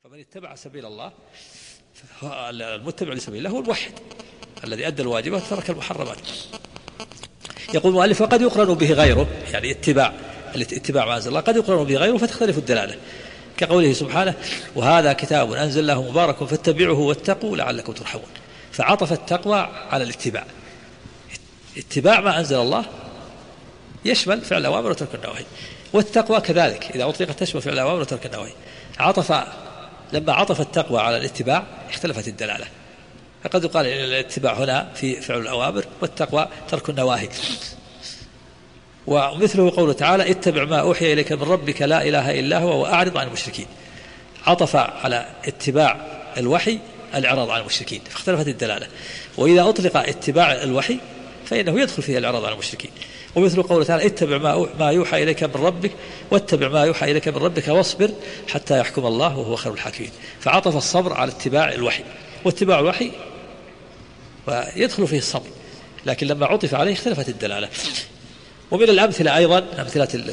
فمن اتبع سبيل الله المتبع لسبيل الله هو الموحد الذي أدى الواجبات وترك المحرمات. يقول المؤلف وقد يقرن به غيره، يعني اتباع ما أنزل الله قد يقرن به غيره فتختلف الدلالة، كقوله سبحانه وهذا كتاب أنزلناه مبارك فاتبعوه واتقوا لعلكم ترحمون، فعطف التقوى على الاتباع. اتباع ما أنزل الله يشمل فعل الأوامر وترك النواهي، والتقوى كذلك إذا أطلقت تشمل فعل الأوامر وترك النواهي. لما عطف التقوى على الاتباع اختلفت الدلالة، فقد يقال الاتباع هنا في فعل الأوامر والتقوى ترك النواهي. ومثله قوله تعالى اتبع ما أوحي إليك من ربك لا إله إلا هو وأعرض عن المشركين، عطف على اتباع الوحي الإعراض عن المشركين فاختلفت الدلالة. وإذا أطلق اتباع الوحي فإنه يدخل فيه الإعراض عن المشركين. ومثل قوله تعالى اتبع ما يوحى إليك من ربك واتبع ما يوحى إليك من ربك واصبر حتى يحكم الله وهو خير الحاكمين، فعطف الصبر على اتباع الوحي، واتباع الوحي ويدخل فيه الصبر، لكن لما عطف عليه اختلفت الدلالة. ومن الأمثلة أيضا أمثلة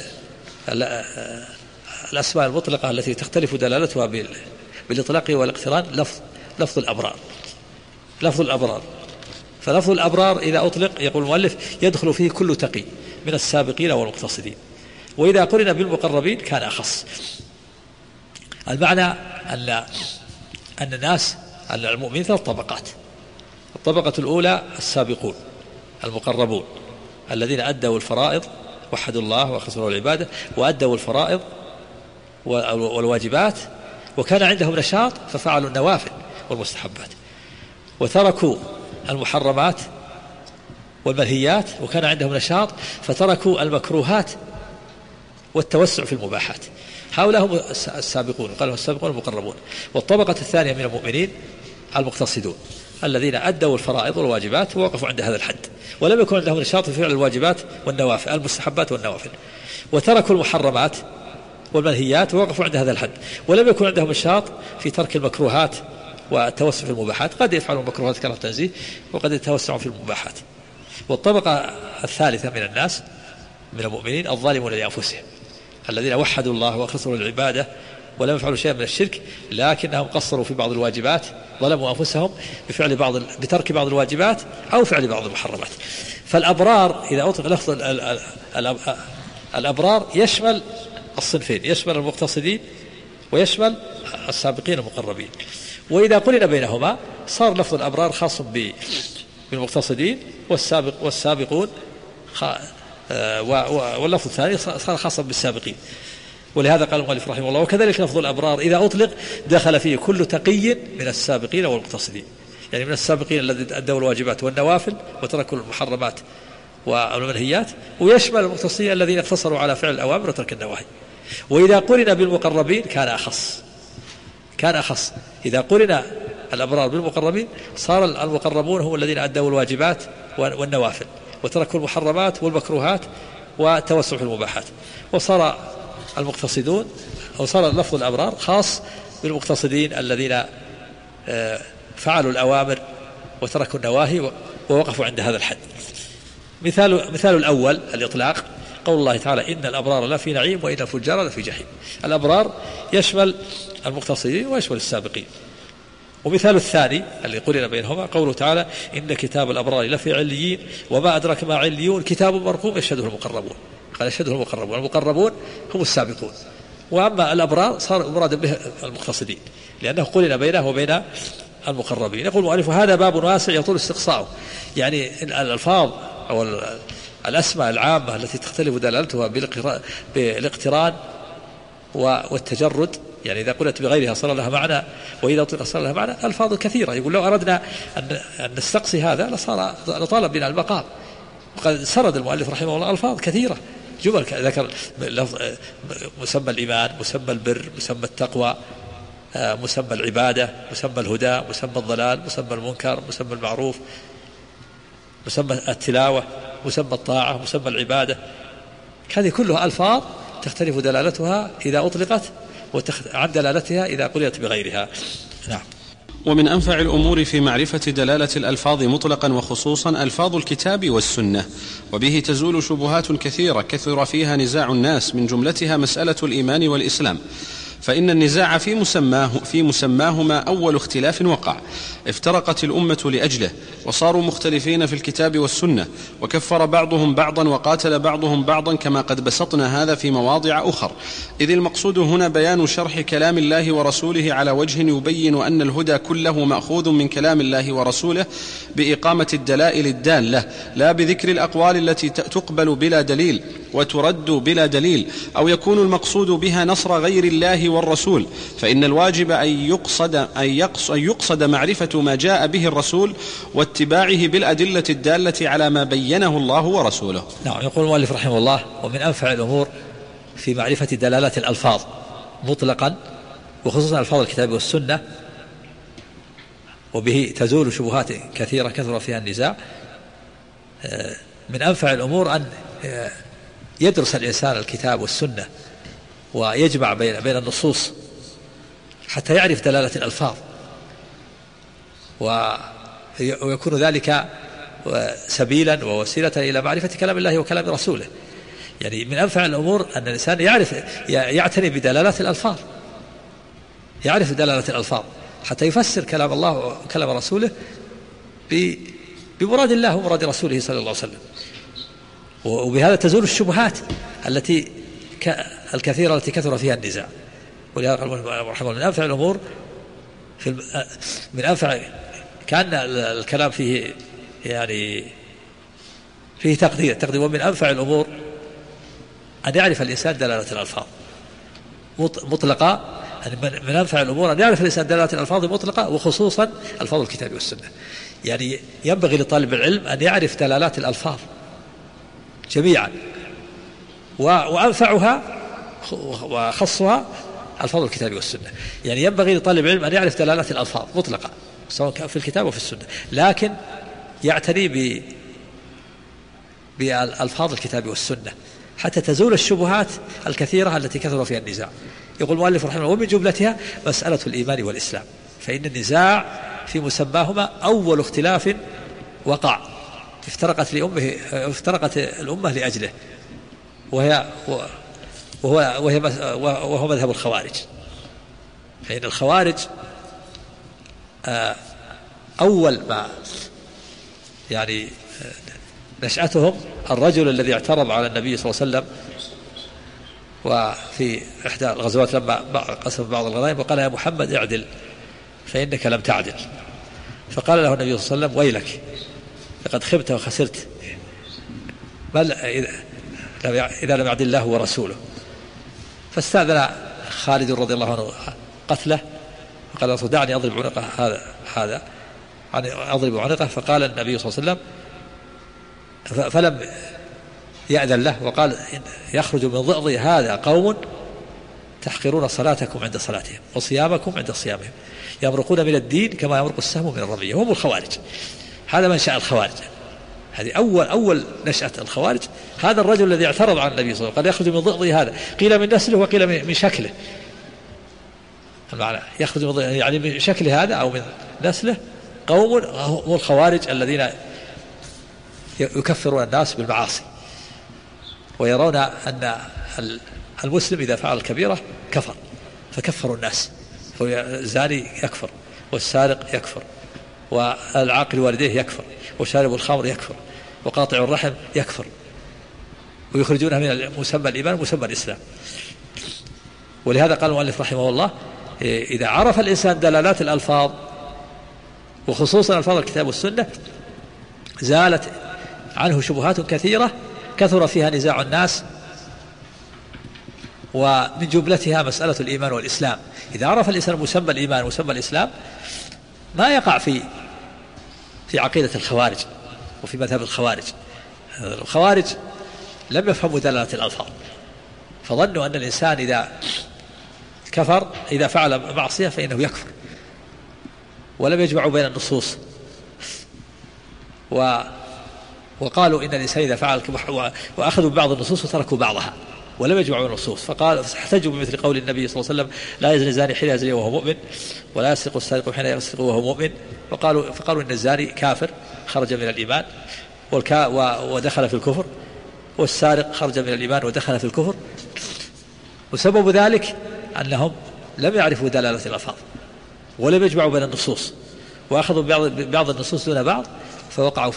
الأسماء المطلقة التي تختلف دلالتها بالإطلاق والاقتران لفظ الأبرار. لفظ الأبرار، فلفظ الأبرار إذا أطلق يقول المؤلف يدخل فيه كل تقي من السابقين والمقتصدين، وإذا قرن بالمقربين كان أخص. المعنى أن الناس المؤمنين ثلاث طبقات. الطبقة الأولى السابقون المقربون الذين أدوا الفرائض وحدوا الله وأخلصوا له العبادة وأدوا الفرائض والواجبات، وكان عندهم نشاط ففعلوا النوافل والمستحبات، وتركوا المحرمات والمنهيات، وكان عندهم نشاط فتركوا المكروهات والتوسع في المباحات. هؤلاء هم السابقون، قالوا السابقون المقربون. والطبقة الثانية من المؤمنين المقتصدون الذين أدوا الفرائض والواجبات ووقفوا عند هذا الحد، ولم يكن عندهم نشاط في فعل الواجبات والنوافل المستحبات والنوافل، وتركوا المحرمات والمنهيات ووقفوا عند هذا الحد، ولم يكن عندهم نشاط في ترك المكروهات والتوسع في المباحات. قد يفعلوا المكروهات كما التنزيه وقد يتوسعوا في المباحات. والطبقة الثالثة من الناس من المؤمنين الظالمون لأنفسهم الذين وحدوا الله وأخلصوا للعبادة ولم يفعلوا شيئا من الشرك، لكنهم قصروا في بعض الواجبات، ظلموا أنفسهم بترك بعض الواجبات أو فعل بعض المحرمات. فالأبرار إذا أطلق لفظ الأبرار يشمل الصنفين، يشمل المقتصدين ويشمل السابقين المقربين. وإذا قلنا بينهما صار لفظ الأبرار خاص بالمقتصدين والسابقون، واللفظ الثاني صار خاصا بالسابقين. ولهذا قال المؤلف رحمه الله وكذلك لفظ الأبرار إذا أطلق دخل فيه كل تقي من السابقين والمقتصدين، يعني من السابقين الذين أدوا الواجبات والنوافل وتركوا المحرمات والمنهيات، ويشمل المقتصدين الذين اقتصروا على فعل الأوامر وترك النواهي. وإذا قرن بالمقربين كان أخص. إذا قرن الأبرار بالمقربين صار المقربون هم الذين أدوا الواجبات والنوافل وتركوا المحرمات والمكروهات وتوسعوا في المباحات، وصار المقتصدون أو صار لفظ الأبرار خاص بالمقتصدين الذين فعلوا الأوامر وتركوا النواهي ووقفوا عند هذا الحد. مثال الأول الإطلاق قول الله تعالى إن الأبرار لا في نعيم وإن الفجار لا في جحيم. الأبرار يشمل المقتصدين ويشمل السابقين. ومثال الثاني اللي قرن بينهما قوله تعالى إن كتاب الأبرار لفي عليين وما أدرك ما عليون كتاب مرقوم يشهده المقربون. قال يشهده المقربون، المقربون هم السابقون، وأما الأبرار صار مراد به المقتصدين لأنه قرن بينه وبين المقربين. يقول المؤلف هذا باب واسع يطول استقصاؤه، يعني الألفاظ أو الأسماء العامة التي تختلف دلالتها بالاقتران والتجرد، يعني إذا قلت بغيرها صار لها معنى وإذا أطلق صار لها معنى ألفاظ كثيرة. يقول لو أردنا أن نستقصي هذا لطالب بنا المقام، وقد سرد المؤلف رحمه الله ألفاظ كثيرة جمل ذكر مسمى الإيمان، مسمى البر، مسمى التقوى، مسمى العبادة، مسمى الهدى، مسمى الضلال، مسمى المنكر، مسمى المعروف، مسمى التلاوة، مسمى الطاعة، مسمى العبادة. هذه كلها ألفاظ تختلف دلالتها إذا أطلقت عن دلالتها إذا قلت بغيرها. نعم. ومن أنفع الأمور في معرفة دلالة الألفاظ مطلقا وخصوصا ألفاظ الكتاب والسنة، وبه تزول شبهات كثيرة كثر فيها نزاع الناس، من جملتها مسألة الإيمان والإسلام. فإن النزاع في مسماهما أول اختلاف وقع، افترقت الأمة لأجله، وصاروا مختلفين في الكتاب والسنة، وكفر بعضهم بعضا وقاتل بعضهم بعضا، كما قد بسطنا هذا في مواضع أخر. إذ المقصود هنا بيان شرح كلام الله ورسوله على وجه يبين أن الهدى كله مأخوذ من كلام الله ورسوله بإقامة الدلائل الدالة، لا بذكر الأقوال التي تقبل بلا دليل وترد بلا دليل، أو يكون المقصود بها نصر غير الله والرسول. فإن الواجب أن يقصد معرفة ما جاء به الرسول واتباعه بالأدلة الدالة على ما بينه الله ورسوله. نعم. يقول المؤلف رحمه الله: ومن أنفع الأمور في معرفة دلالات الألفاظ مطلقا، وخصوصا ألفاظ الكتاب والسنة، وبه تزول شبهات كثيرة كثر فيها النزاع. من أنفع الأمور أن يدرس الإنسان الكتاب والسنة ويجمع بين النصوص حتى يعرف دلالة الألفاظ، ويكون ذلك سبيلا ووسيلة إلى معرفة كلام الله وكلام رسوله. يعني من أنفع الأمور أن الإنسان يعتني بدلالات الألفاظ، يعرف دلالة الألفاظ حتى يفسر كلام الله وكلام رسوله بمراد الله ومراد رسوله صلى الله عليه وسلم. وبهذا تزول الشبهات الكثيرة التي كثر فيها النزاع. ولهذا قال رحمه الله: من أنفع الأمور من أنفع، كان الكلام فيه يعني فيه تقدير، ومن أنفع الأمور أن يعرف الإنسان دلالة الألفاظ مطلقة. من أنفع الأمور أن يعرف الإنسان دلالة الألفاظ مطلقة، وخصوصا ألفاظ الكتاب والسنة. يعني ينبغي لطالب العلم أن يعرف دلالات الألفاظ جميعا، وأنفعها وخصها ألفاظ الكتاب والسنة. يعني ينبغي لطالب العلم أن يعرف دلالات الألفاظ مطلقة سواء كان في الكتاب وفي السنة، لكن يعتني بألفاظ الكتاب والسنة حتى تزول الشبهات الكثيرة التي كثر فيها النزاع. يقول المؤلف رحمه الله: ومن جملتها مسألة الإيمان والإسلام، فإن النزاع في مسماهما أول اختلاف وقع، افترقت الأمة لأجله، وهو مذهب الخوارج. فإن الخوارج أول ما يعني نشأتهم الرجل الذي اعترض على النبي صلى الله عليه وسلم وفي إحدى الغزوات لما قسم بعض الغنائم وقال: يا محمد اعدل فإنك لم تعدل. فقال له النبي صلى الله عليه وسلم: ويلك لقد خبت وخسرت، بل إذا لم يعدل الله ورسوله. فاستأذن خالد رضي الله عنه قتله، فقال: رسول دعني أضرب عنقه هذا أضرب عنقه. فقال النبي صلى الله عليه وسلم فلم يأذن له، وقال: يخرج من ضئضي هذا قوم تحقرون صلاتكم عند صلاتهم وصيامكم عند صيامهم، يمرقون من الدين كما يمرق السهم من الرمية. هم الخوارج. هذا منشأ الخوارج، هذه أول نشأة الخوارج. هذا الرجل الذي اعترض على النبي صلى الله عليه وسلم قال: يخرج من ضئضي هذا، قيل من نسله وقيل من شكله. المعنى يخرج يعني من شكل هذا أو من نسله قوم هم الخوارج الذين يكفرون الناس بالمعاصي، ويرون أن المسلم إذا فعل الكبيرة كفر، فكفروا الناس. الزاني يكفر، والسارق يكفر، والعاقل والديه يكفر، وشارب الخمر يكفر، وقاطع الرحم يكفر، ويخرجونه من مسمى الإيمان ومسمى الإسلام. ولهذا قال المؤلف رحمه الله: إذا عرف الإنسان دلالات الألفاظ وخصوصا ألفاظ الكتاب والسنة زالت عنه شبهات كثيرة كثر فيها نزاع الناس، ومن جملتها مسألة الإيمان والإسلام. إذا عرف الإنسان مسمى الإيمان ومسمى الإسلام ما يقع في عقيدة الخوارج وفي مذهب الخوارج. الخوارج لم يفهموا دلالة الألفاظ، فظنوا أن الإنسان إذا فعل معصية فإنه يكفر، ولم يجمعوا بين النصوص، وقالوا إن الإنسان إذا فعل، وأخذوا بعض النصوص وتركوا بعضها ولم يجمعوا النصوص. فقال احتجوا بمثل قول النبي صلى الله عليه وسلم: لا يزني الزاني حين يزني وهو مؤمن، ولا يسرق السارق حين يسرق وهو مؤمن. فقالوا إن الزاني كافر خرج من الإيمان ودخل في الكفر، والسارق خرج من الإيمان ودخل في الكفر. وسبب ذلك أنهم لم يعرفوا دلالة الألفاظ ولم يجمعوا بين النصوص، وأخذوا بعض النصوص دون بعض، فوقعوا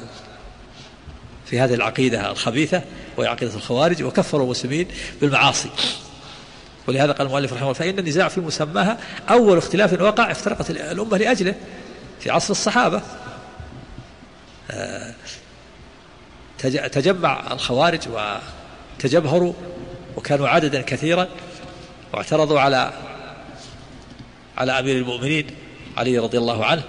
في هذه العقيدة الخبيثة وهي عقيدة الخوارج، وكفروا المسلمين بالمعاصي. ولهذا قال المؤلف رحمه الله: فإن النزاع في مسماها أول اختلاف وقع افترقت الأمة لأجله في عصر الصحابة. تجمع الخوارج وتجبهروا وكانوا عددا كثيرا، واعترضوا على أمير المؤمنين علي رضي الله عنه،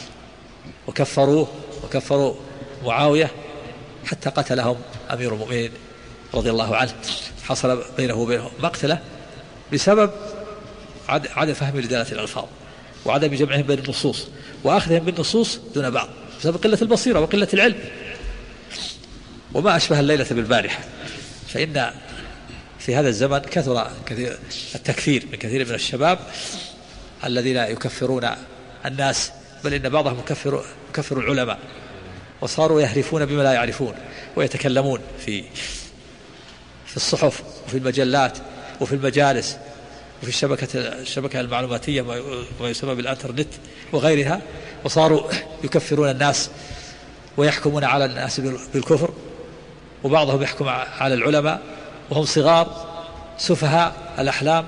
وكفروا معاوية حتى قتلهم أمير المؤمنين رضي الله عنه. حصل بينه وبينهم مقتلة بسبب عدم فهم لدلالة الألفاظ، وعدم جمعهم بين النصوص، وأخذهم بالنصوص دون بعض بسبب قلة البصيرة وقلة العلم. وما أشبه الليلة بالبارحة، فإن في هذا الزمن كثر التكفير من كثير من الشباب الذين يكفرون الناس، بل إن بعضهم يكفر العلماء، وصاروا يهرفون بما لا يعرفون، ويتكلمون في الصحف وفي المجلات وفي المجالس وفي الشبكة المعلوماتية ما يسمى بالإنترنت وغيرها، وصاروا يكفرون الناس ويحكمون على الناس بالكفر، وبعضهم يحكم على العلماء وهم صغار سفهاء الأحلام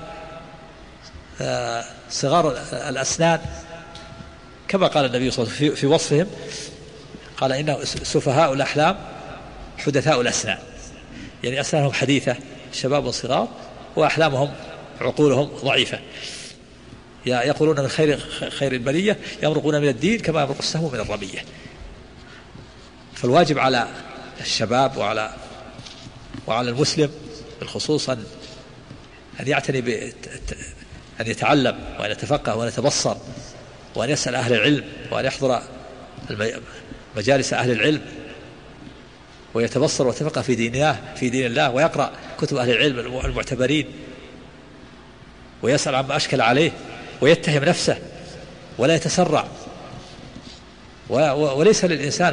صغار الأسنان، كما قال النبي صلى الله عليه وسلم في وصفهم، قال إنه سفهاء الأحلام حدثاء الأسنان، يعني أسنانهم حديثة، شباب صغار، وأحلامهم عقولهم ضعيفة، يقولون من خير البرية يمرقون من الدين كما يمرق السهم من الرمية. فالواجب على الشباب وعلى المسلم بالخصوص أن يعتني أن يتعلم وأن يتفقه وأن يتبصر وأن يسأل أهل العلم وأن يحضر مجالس أهل العلم ويتبصر ويتفقه في دين الله، ويقرأ كتب أهل العلم المعتبرين، ويسأل عما أشكل عليه، ويتهم نفسه ولا يتسرع. وليس للإنسان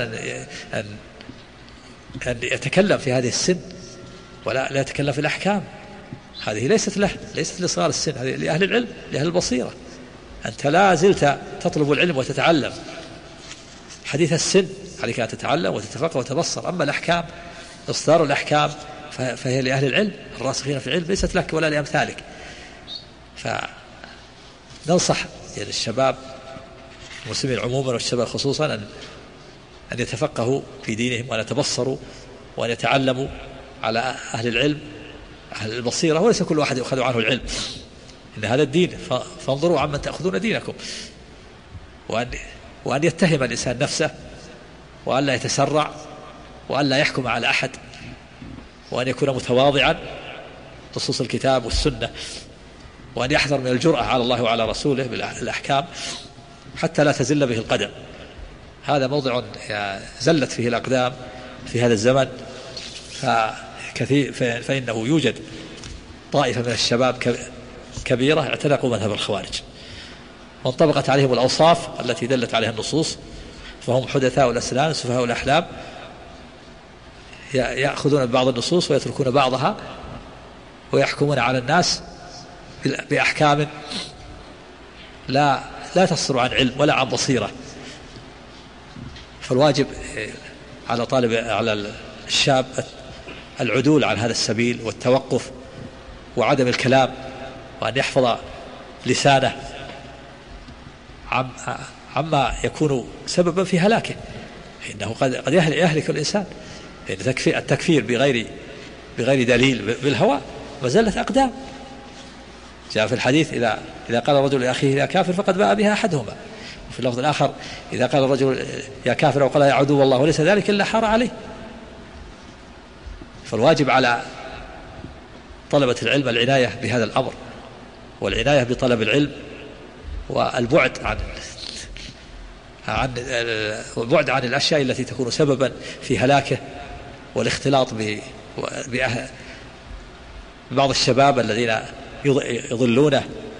أن يتكلم في هذه السن، ولا يتكلم في الأحكام، هذه ليست لصغار السن، هذه لأهل العلم، لأهل البصيرة. أنت لا زلت تطلب العلم وتتعلم، حديث السن عليك أن تتعلم وتتفقه وتبصر. أما الأحكام، إصدار الأحكام فهي لأهل العلم الراسخين في العلم، ليست لك ولا لأمثالك. فننصح يعني الشباب المسلمين عموما والشباب خصوصا أن يتفقهوا في دينهم، وأن يتبصروا وأن يتعلموا على أهل العلم أهل البصيرة، وليس كل واحد يأخذ عنه العلم، إن هذا الدين فانظروا عمن تأخذون دينكم. وأن يتهم الإنسان نفسه، وأن لا يتسرع، وأن لا يحكم على أحد، وأن يكون متواضعا بخصوص الكتاب والسنة، وأن يحذر من الجرأة على الله وعلى رسوله بالأحكام حتى لا تزل به القدم. هذا موضع زلت فيه الأقدام في هذا الزمن فإنه يوجد طائفة من الشباب كبيرة اعتنقوا مذهب الخوارج، وانطبقت عليهم الأوصاف التي دلت عليها النصوص، فهم حدثاء الأسنان سفهاء الأحلام، يأخذون ببعض النصوص ويتركون بعضها، ويحكمون على الناس بأحكام لا تصدر عن علم ولا عن بصيرة. فالواجب على الشاب العدول عن هذا السبيل والتوقف وعدم الكلام، وأن يحفظ لسانه عما يكون سببا في هلاكه، إنه قد يهلك الإنسان. التكفير بغير دليل بالهوى مزلة أقدام. جاء في الحديث إذا قال الرجل لأخيه يا كافر فقد باء بها أحدهما، وفي اللفظ الآخر إذا قال الرجل يا كافر أو قال يا عدو الله وليس ذلك إلا حار عليه. فالواجب على طلبة العلم العناية بهذا الأمر، والعناية بطلب العلم، والبعد عن الأشياء التي تكون سببا في هلاكه، والاختلاط ببعض الشباب الذين يضلونه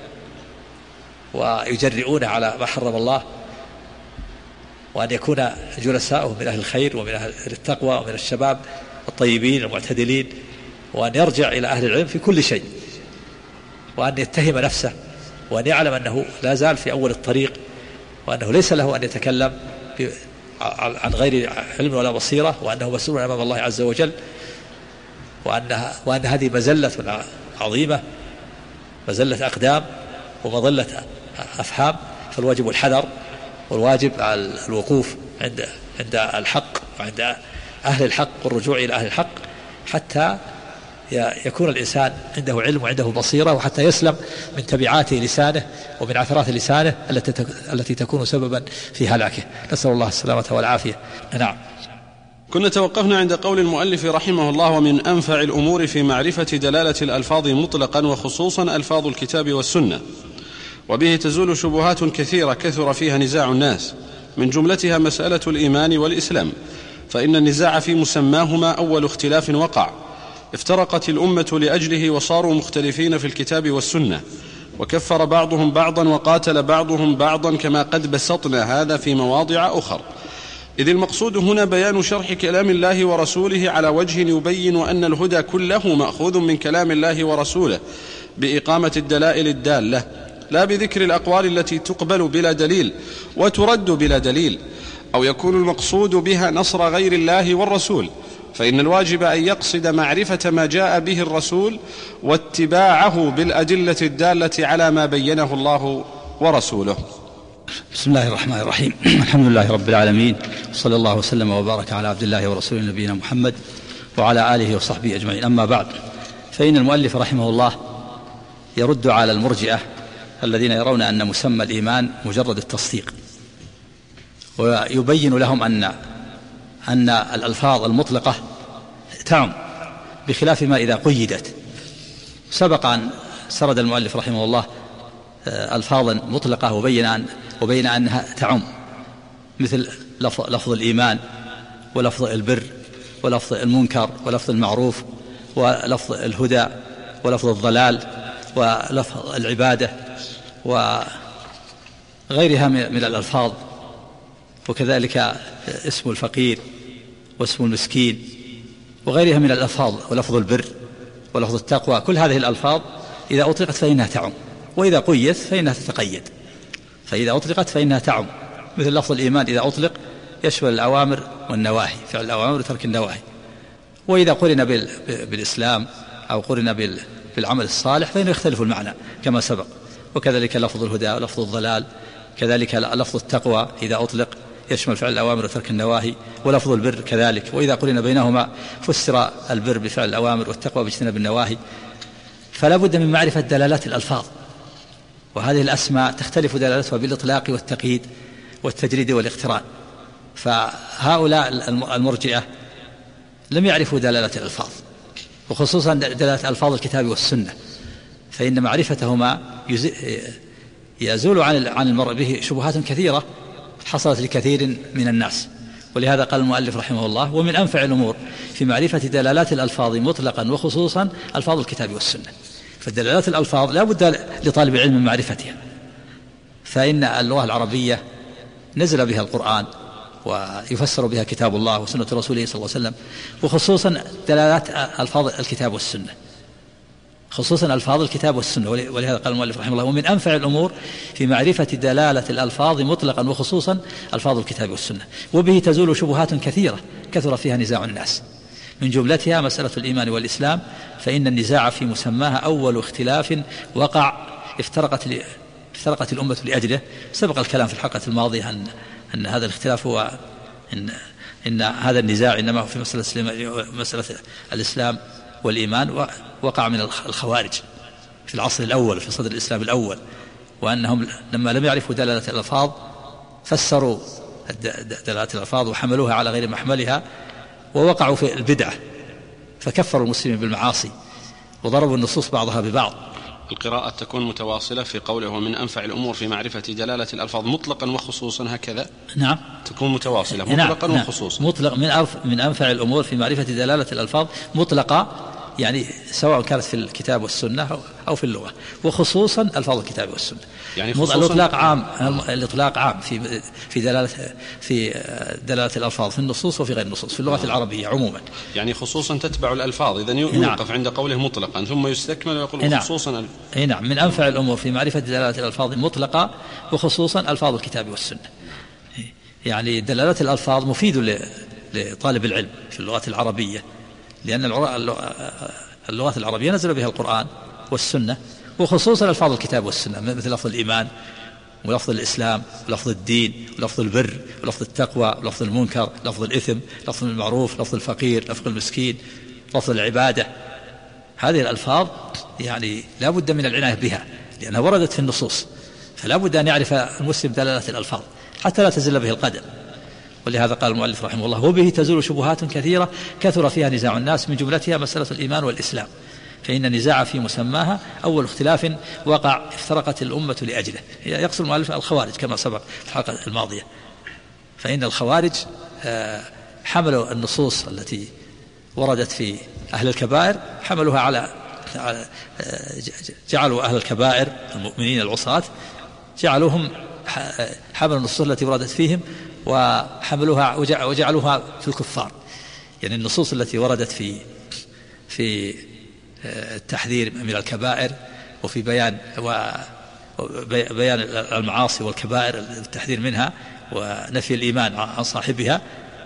ويجرئونه على ما حرم الله، وأن يكون جلساؤه من أهل الخير ومن أهل التقوى ومن الشباب الطيبين المعتدلين، وأن يرجع إلى أهل العلم في كل شيء، وأن يتهم نفسه وأن يعلم أنه لا زال في أول الطريق، وأنه ليس له أن يتكلم عن غير علم ولا بصيرة، وأنه مسؤول أمام الله عز وجل، وأن هذه مزلة عظيمة، مزلة أقدام ومظلة أفهام. فالواجب الحذر، والواجب الوقوف عند الحق وعند أهل الحق والرجوع إلى أهل الحق، حتى يكون الإنسان عنده علم وعنده بصيرة، وحتى يسلم من تبعات لسانه ومن عثرات لسانه التي تكون سببا في هلاكه. نسأل الله السلامة والعافية. نعم. كنا توقفنا عند قول المؤلف رحمه الله: ومن أنفع الأمور في معرفة دلالة الألفاظ مطلقا وخصوصا ألفاظ الكتاب والسنة، وبه تزول شبهات كثيرة كثر فيها نزاع الناس، من جملتها مسألة الإيمان والإسلام، فإن النزاع في مسماهما أول اختلاف وقع، افترقت الأمة لأجله وصاروا مختلفين في الكتاب والسنة، وكفر بعضهم بعضا وقاتل بعضهم بعضا، كما قد بسطنا هذا في مواضع أخر. إذ المقصود هنا بيان شرح كلام الله ورسوله على وجه يبين أن الهدى كله مأخوذ من كلام الله ورسوله بإقامة الدلائل الدالة، لا بذكر الأقوال التي تقبل بلا دليل وترد بلا دليل، أو يكون المقصود بها نصر غير الله والرسول، فإن الواجب أن يقصد معرفة ما جاء به الرسول واتباعه بالأدلة الدالة على ما بينه الله ورسوله. بسم الله الرحمن الرحيم. الحمد لله رب العالمين، صلى الله وسلم وبارك على عبد الله ورسوله نبينا محمد وعلى آله وصحبه أجمعين. أما بعد، فإن المؤلف رحمه الله يرد على المرجئة الذين يرون أن مسمى الإيمان مجرد التصديق، ويبين لهم أن الألفاظ المطلقة تعم بخلاف ما إذا قيدت. سبق أن سرد المؤلف رحمه الله ألفاظا مطلقة وبين أنها تعم، مثل لفظ الإيمان ولفظ البر ولفظ المنكر ولفظ المعروف ولفظ الهدى ولفظ الضلال ولفظ العبادة وغيرها من الألفاظ، وكذلك اسم الفقير واسم المسكين وغيرها من الألفاظ، ولفظ البر ولفظ التقوى. كل هذه الألفاظ إذا أطلقت فإنها تعم، وإذا قيدت فإنها تتقيد. فإذا أطلقت فإنها تعم، مثل لفظ الإيمان إذا أطلق يشمل الأوامر والنواهي، فعل الأوامر وترك النواهي. وإذا قرن بالإسلام أو قرن بالعمل الصالح فإنه يختلف المعنى كما سبق. وكذلك لفظ الهدى ولفظ الضلال، كذلك لفظ التقوى إذا أطلق يشمل فعل الأوامر وترك النواهي، ولفظ البر كذلك. وإذا قرن بينهما فسر البر بفعل الأوامر والتقوى باجتناب النواهي. فلا بد من معرفة دلالات الألفاظ، وهذه الأسماء تختلف دلالتها بالإطلاق والتقييد والتجريد والاقتران. فهؤلاء المرجئة لم يعرفوا دلالات الألفاظ، وخصوصا دلالات ألفاظ الكتاب والسنة، فإن معرفتهما يزول عن المرء به شبهات كثيرة حصلت لكثير من الناس. ولهذا قال المؤلف رحمه الله: ومن أنفع الأمور في معرفة دلالات الألفاظ مطلقا وخصوصا ألفاظ الكتاب والسنة. فالدلالات الألفاظ لا بد لطالب العلم من معرفتها، فإن اللغة العربية نزل بها القرآن ويفسر بها كتاب الله وسنة رسوله صلى الله عليه وسلم، وخصوصا دلالات ألفاظ الكتاب والسنة، خصوصا ألفاظ الكتاب والسنة. ولهذا قال المؤلف رحمه الله: ومن أنفع الأمور في معرفة دلالة الألفاظ مطلقا وخصوصا ألفاظ الكتاب والسنة، وبه تزول شبهات كثيرة كثر فيها نزاع الناس، من جملتها مسألة الإيمان والإسلام، فإن النزاع في مسماها أول اختلاف وقع، افترقت الأمة لأجله. سبق الكلام في الحلقة الماضية أن هذا الاختلاف هو إن هذا النزاع إنما هو في مسألة الإسلام والإيمان، وقع من الخوارج في العصر الأول في صدر الإسلام الأول، وأنهم لما لم يعرفوا دلالة الألفاظ فسروا دلالة الألفاظ وحملوها على غير محملها، ووقعوا في البدعة، فكفروا المسلمين بالمعاصي وضربوا النصوص بعضها ببعض. القراءة تكون متواصلة في قوله: ومن أنفع الأمور في معرفة دلالة الألفاظ مطلقا وخصوصا، هكذا؟ نعم، تكون متواصلة مطلقا وخصوصا. مطلق من أنفع الأمور في معرفة دلالة الألفاظ مطلقة، يعني سواء كانت في الكتاب والسنة أو في اللغة، وخصوصا ألفاظ الكتاب والسنة. يعني الإطلاق عام في دلالة الألفاظ في النصوص وفي غير النصوص في اللغة العربية عموما. يعني خصوصا تتبع الألفاظ، إذن يوقف عند قوله مطلقا ثم يستكمل ويقول خصوصا. نعم، من أنفع الأمور في معرفة دلالة الألفاظ المطلقة وخصوصا ألفاظ الكتاب والسنة. يعني دلالة الألفاظ مفيد لطالب العلم في اللغة العربية، لأن اللغة العربية نزل بها القرآن والسنة، وخصوصا ألفاظ الكتاب والسنة مثل لفظ الإيمان ولفظ الإسلام ولفظ الدين ولفظ البر ولفظ التقوى ولفظ المنكر، لفظ الإثم، لفظ المعروف، لفظ الفقير، لفظ المسكين، لفظ العبادة. هذه الألفاظ يعني لا بد من العناية بها لأنها وردت في النصوص، فلا بد أن يعرف المسلم دلالة الألفاظ حتى لا تزل به القدم. ولهذا قال المؤلف رحمه الله: وبه تزول شبهات كثيرة كثر فيها نزاع الناس، من جملتها مسألة الإيمان والإسلام، فإن النزاع في مسماها أول اختلاف وقع افترقت الأمة لأجله. يقصد المؤلف الخوارج كما سبق في الحلقة الماضية، فإن الخوارج حملوا النصوص التي وردت في أهل الكبائر، حملوها على جعلوا أهل الكبائر المؤمنين العصاة جعلوهم حملوا النصوص التي وردت فيهم وحملوها وجعلوها في الكفار. يعني النصوص التي وردت في التحذير من الكبائر وفي بيان المعاصي والكبائر التحذير منها ونفي الإيمان عن صاحبها،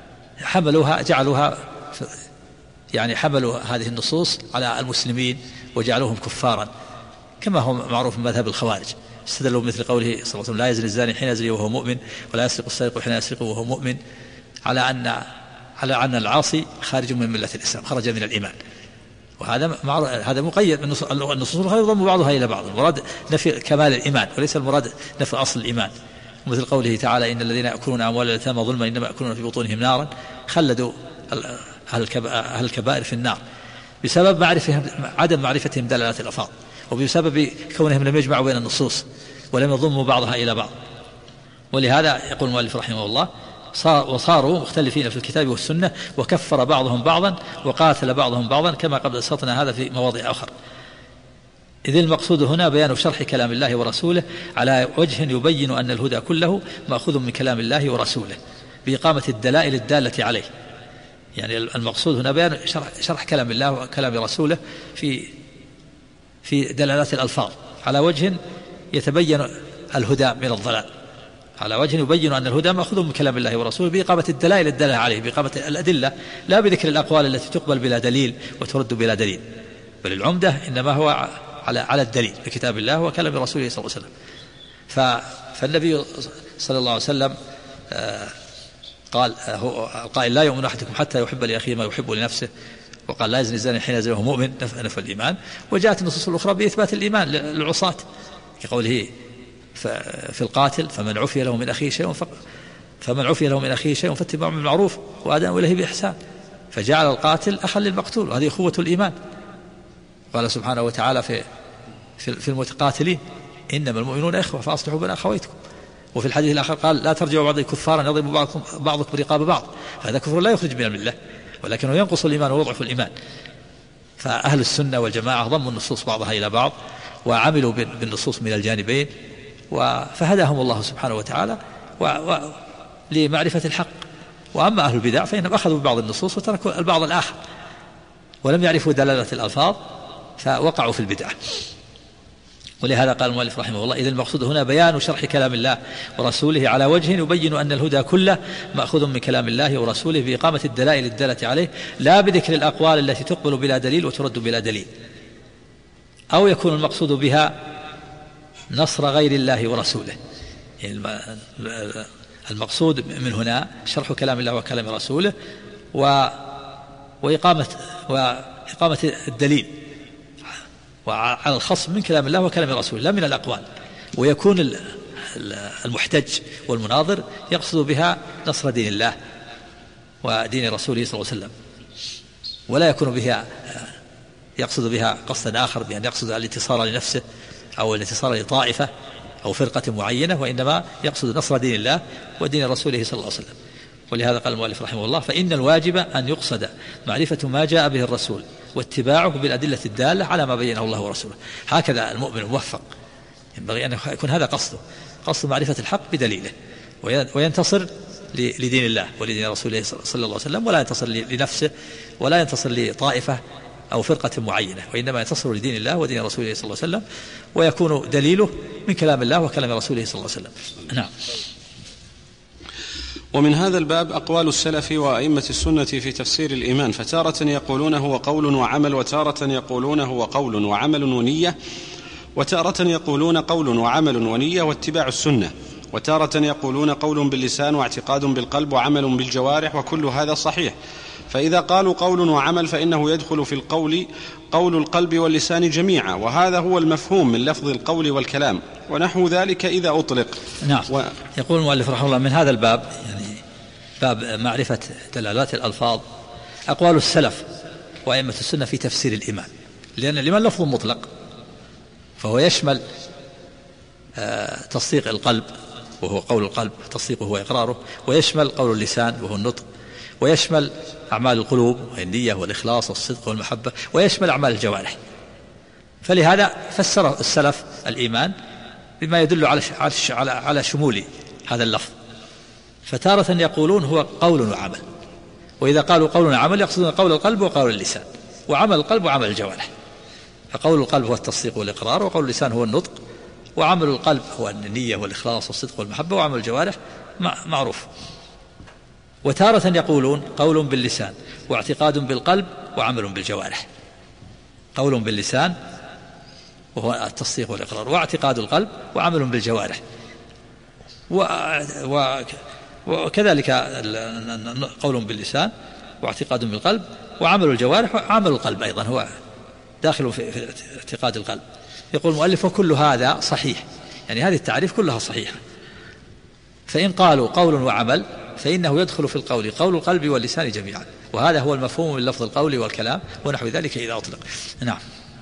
حملوا هذه النصوص على المسلمين وجعلوهم كفارا، كما هو معروف من مذهب الخوارج. استدلوا مثل قوله صلى الله عليه وسلم: لا يزني الزاني حين يزني وهو مؤمن، ولا يسرق السارق حين يسرق وهو مؤمن، على أن العاصي خارج من ملة الإسلام، خرج من الإيمان. وهذا مقيد. النصوص الأخرى يضم بعضها إلى بعض، المراد نفي كمال الإيمان وليس المراد نفي أصل الإيمان، مثل قوله تعالى: إن الذين يأكلون أموال اليتامى ظلما إنما يأكلون في بطونهم نارا، خلدوا أهل الكبائر في النار بسبب عدم معرفتهم دلالة الألفاظ، وبسبب كونهم لم يجمعوا بين النصوص ولم يضموا بعضها إلى بعض. ولهذا يقول المؤلف رحمه الله: وصاروا مختلفين في الكتاب والسنة، وكفر بعضهم بعضا وقاتل بعضهم بعضا، كما قد أسرتنا هذا في مواضع أخرى. إذ المقصود هنا بيان شرح كلام الله ورسوله على وجه يبين أن الهدى كله مأخوذ من كلام الله ورسوله بإقامة الدلائل الدالة عليه. يعني المقصود هنا بيان شرح كلام الله وكلام رسوله في دلالات الألفاظ على وجه يتبين الهدى من الضلال، على وجه يبين أن الهدى مأخوذ من كلام الله ورسوله بإقامة الدلائل الدالة عليه، بإقامة الأدلة، لا بذكر الأقوال التي تقبل بلا دليل وترد بلا دليل، بل العمدة إنما هو على الدليل بكتاب الله وكلام رسوله صلى الله عليه وسلم. فالنبي صلى الله عليه وسلم قال: القائل لا يؤمن أحدكم حتى يحب لأخيه ما يحب لنفسه، وقال: لا يزني الزاني حين يزني وهو مؤمن، نفى الإيمان. وجاءت النصوص الأخرى بإثبات الإيمان للعصاة كقوله في القاتل: فمن عفي له من أخيه شيء فاتباع بالمعروف وأداء إليه بإحسان، فجعل القاتل أخا للمقتول، وهذه أخوة الإيمان. قال سبحانه وتعالى في المتقاتلين: إنما المؤمنون إخوة فأصلحوا بين أخويكم. وفي الحديث الآخر قال: لا ترجعوا بعض كفارا يضرب بعضكم برقاب بعض، هذا كفر لا يخرج من الملة ولكنه ينقص الإيمان ويضعف الإيمان. فأهل السنة والجماعة ضموا النصوص بعضها إلى بعض وعملوا بالنصوص من الجانبين، فهداهم الله سبحانه وتعالى لمعرفة الحق. وأما أهل البدع فإنهم أخذوا ببعض النصوص وتركوا البعض الآخر ولم يعرفوا دلالة الألفاظ فوقعوا في البدعة. ولهذا قال المؤلف رحمه الله: إذا المقصود هنا بيان شرح كلام الله ورسوله على وجه يبين أن الهدى كله مأخوذ من كلام الله ورسوله بإقامة الدلائل الدالة عليه، لا بذكر الأقوال التي تقبل بلا دليل وترد بلا دليل، أو يكون المقصود بها نصر غير الله ورسوله. يعني المقصود من هنا شرح كلام الله وكلام رسوله وإقامة الدليل وعلى الخصم من كلام الله وكلام رسوله لا من الأقوال. ويكون المحتج والمناظر يقصد بها نصر دين الله ودين رسوله صلى الله عليه وسلم، ولا يكون بها يقصد بها قصدا آخر بأن يقصد الانتصار لنفسه أو الانتصار لطائفة أو فرقة معينة، وإنما يقصد نصر دين الله ودين رسوله صلى الله عليه وسلم. ولهذا قال المؤلف رحمه الله: فإن الواجب أن يقصد معرفة ما جاء به الرسول واتباعه بالأدلة الدالة على ما بينه الله ورسوله. هكذا المؤمن الموفق ينبغي أن يكون هذا قصد معرفة الحق بدليله، وينتصر لدين الله ولدين رسوله صلى الله عليه وسلم، ولا ينتصر لنفسه ولا ينتصر لطائفة أو فرقة معينة، وإنما ينتصر لدين الله ودين رسوله صلى الله عليه وسلم، ويكون دليله من كلام الله وكلام رسوله صلى الله عليه وسلم. نعم. ومن هذا الباب أقوال السلف وأئمة السنة في تفسير الإيمان، فتارة يقولون هو قول وعمل، وتارة يقولون هو قول وعمل ونية، وتارة يقولون قول وعمل ونية واتباع السنة، وتارة يقولون قول باللسان واعتقاد بالقلب وعمل بالجوارح، وكل هذا صحيح. فإذا قالوا قول وعمل فإنه يدخل في القول قول القلب واللسان جميعا، وهذا هو المفهوم من لفظ القول والكلام، ونحو ذلك إذا أطلق. نعم. يقول المؤلف رحمه الله: من هذا الباب، يعني باب معرفة دلالات الألفاظ، أقوال السلف وأئمة السنة في تفسير الإيمان، لأن الإيمان لفظ مطلق، فهو يشمل تصديق القلب وهو قول القلب، تصديقه هو إقراره، ويشمل قول اللسان وهو النطق، ويشمل أعمال القلوب وهي النية والإخلاص والصدق والمحبة، ويشمل أعمال الجوارح. فلهذا فسر السلف الإيمان بما يدل على شمول هذا اللفظ. فتارة يقولون هو قول وعمل، وإذا قالوا قول وعمل يقصدون قول القلب وقول اللسان، وعمل القلب وعمل الجوارح. فقول القلب هو التصديق والإقرار، وقول اللسان هو النطق، وعمل القلب هو النية والإخلاص والصدق والمحبة، وعمل الجوارح معروف. وتارة يقولون قول باللسان واعتقاد بالقلب وعمل بالجوارح. قول باللسان وهو التصديق والإقرار، واعتقاد القلب وعمل بالجوارح. وكذلك قول باللسان واعتقاد بالقلب وعمل الجوارح، وعمل القلب أيضا هو داخل في اعتقاد القلب. يقول المؤلف: وكل هذا صحيح، يعني هذه التعريف كلها صحيحة. فإن قالوا قول وعمل فإنه يدخل في القول قول القلب واللسان جميعا، وهذا هو المفهوم من لفظ القول والكلام ونحو ذلك إذا أطلق. نعم.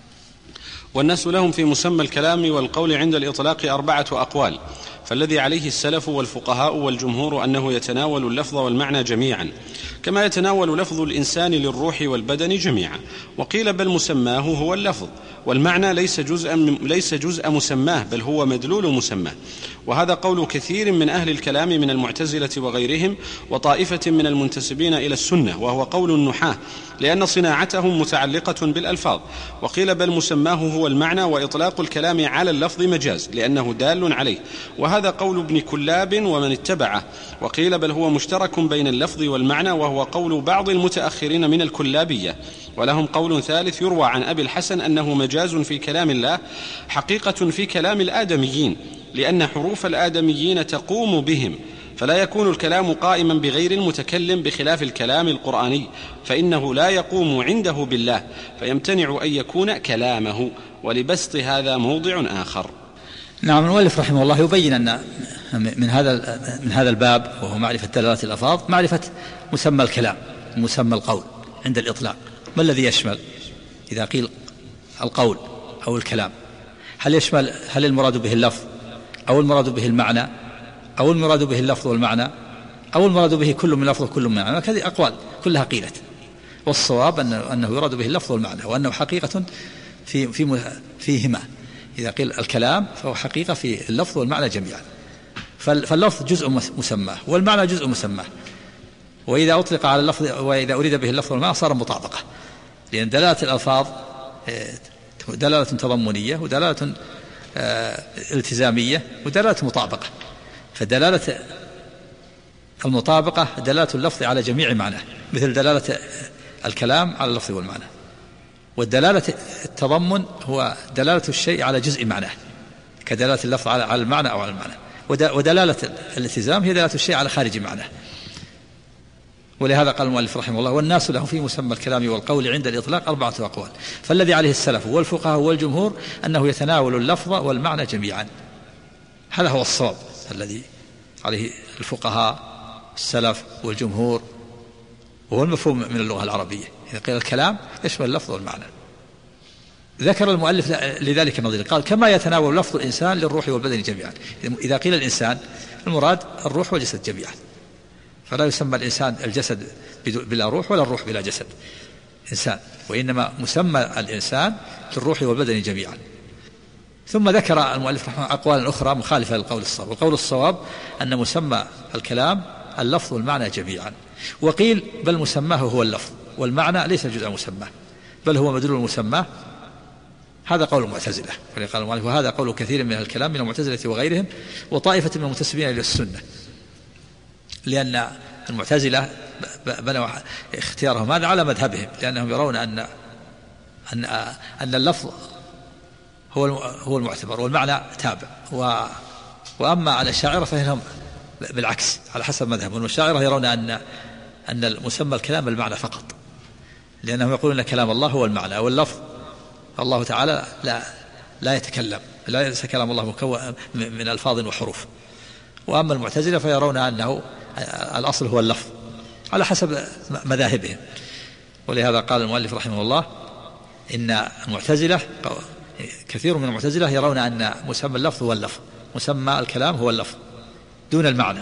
والناس لهم في مسمى الكلام والقول عند الإطلاق 4 أقوال، فالذي عليه السلف والفقهاء والجمهور أنه يتناول اللفظ والمعنى جميعا، كما يتناول لفظ الإنسان للروح والبدن جميعا. وقيل بل مسماه هو اللفظ، والمعنى ليس جزء مسماه، بل هو مدلول مسماه. وهذا قول كثير من أهل الكلام من المعتزلة وغيرهم، وطائفة من المنتسبين إلى السنة، وهو قول النحاة، لأن صناعتهم متعلقة بالألفاظ. وقيل بل مسماه هو المعنى، وإطلاق الكلام على اللفظ مجاز لأنه دال عليه، وهذا قول ابن كلاب ومن اتبعه. وقيل بل هو مشترك بين اللفظ والمعنى، وهو قول بعض المتأخرين من الكلابية. ولهم قول ثالث يروى عن أبي الحسن أنه مجاز في كلام الله حقيقة في كلام الآدميين، لأن حروف الآدميين تقوم بهم، فلا يكون الكلام قائما بغير المتكلم، بخلاف الكلام القرآني فإنه لا يقوم عنده بالله، فيمتنع أن يكون كلامه. ولبسط هذا موضع آخر. نعم. المؤلف رحمه الله يبين أن من هذا الباب، وهو معرفة دلالات الألفاظ، معرفة مسمى الكلام ومسمى القول عند الإطلاق. ما الذي يشمل إذا قيل القول أو الكلام؟ هل المراد به اللفظ، أو المراد به المعنى، أو المراد به اللفظ والمعنى، أو المراد به كل من لفظ وكل من معنى؟ هذه أقوال كلها قيلت، والصواب أنه يراد به اللفظ والمعنى، وأنه حقيقة فيهما. إذا قيل الكلام فهو حقيقة في اللفظ والمعنى جميعا، فاللفظ جزء مسماه والمعنى جزء مسماه، وإذا أطلق على اللفظ وإذا أريد به اللفظ والمعنى صار مطابقة، لأن دلالة الألفاظ دلالة تضمنية ودلالة التزامية ودلالة مطابقة. فدلالة المطابقة دلالة اللفظ على جميع معناه، مثل دلالة الكلام على اللفظ والمعنى. والدلالة التضمن هو دلالة الشيء على جزء معناه، كدلالة اللفظ على المعنى أو على المعنى. ودلالة الالتزام هي دلالة الشيء على خارج معناه. ولهذا قال المؤلف رحمه الله: والناس له في مسمى الكلام والقول عند الإطلاق 4 أقوال، فالذي عليه السلف والفقهاء والجمهور أنه يتناول اللفظ والمعنى جميعا. هذا هو الصواب الذي عليه الفقهاء السلف والجمهور، وهو المفهوم من اللغة العربية. إذا قيل الكلام يشمل اللفظ والمعنى. ذكر المؤلف لذلك النظير، قال: كما يتناول لفظ الإنسان للروح والبدن جميعا. إذا قيل الإنسان المراد الروح والجسد جميعا، فلا يسمى الإنسان الجسد بلا روح ولا الروح بلا جسد إنسان، وإنما مسمى الإنسان للروح والبدن جميعا. ثم ذكر المؤلف رحمه الله أقوالا أخرى مخالفة للقول الصواب. والقول الصواب أن مسمى الكلام اللفظ والمعنى جميعا، وقيل بل مسماه هو اللفظ والمعنى ليس جزء مسماه بل هو مدلول المسماه. هذا قول المعتزلة، وهذا قول كثير من الكلام من المعتزلة وغيرهم وطائفة من المنتسبين إلى السنة، لأن المعتزلة بنوا اختيارهم هذا على مذهبهم، لأنهم يرون أن اللفظ هو المعتبر والمعنى تابع، وأما على الأشاعرة فإنهم بالعكس على حسب مذهبهم. والأشاعرة يرون أن مسمى الكلام المعنى فقط، لأنهم يقولون أن كلام الله هو المعنى واللفظ الله تعالى لا يتكلم، لا ليس كلام الله مكون من ألفاظ وحروف. وأما المعتزلة فيرون أنه الأصل هو اللفظ على حسب مذاهبهم. ولهذا قال المؤلف رحمه الله إن المعتزلة كثير من المعتزلة يرون أن مسمى اللفظ هو اللفظ، مسمى الكلام هو اللفظ دون المعنى،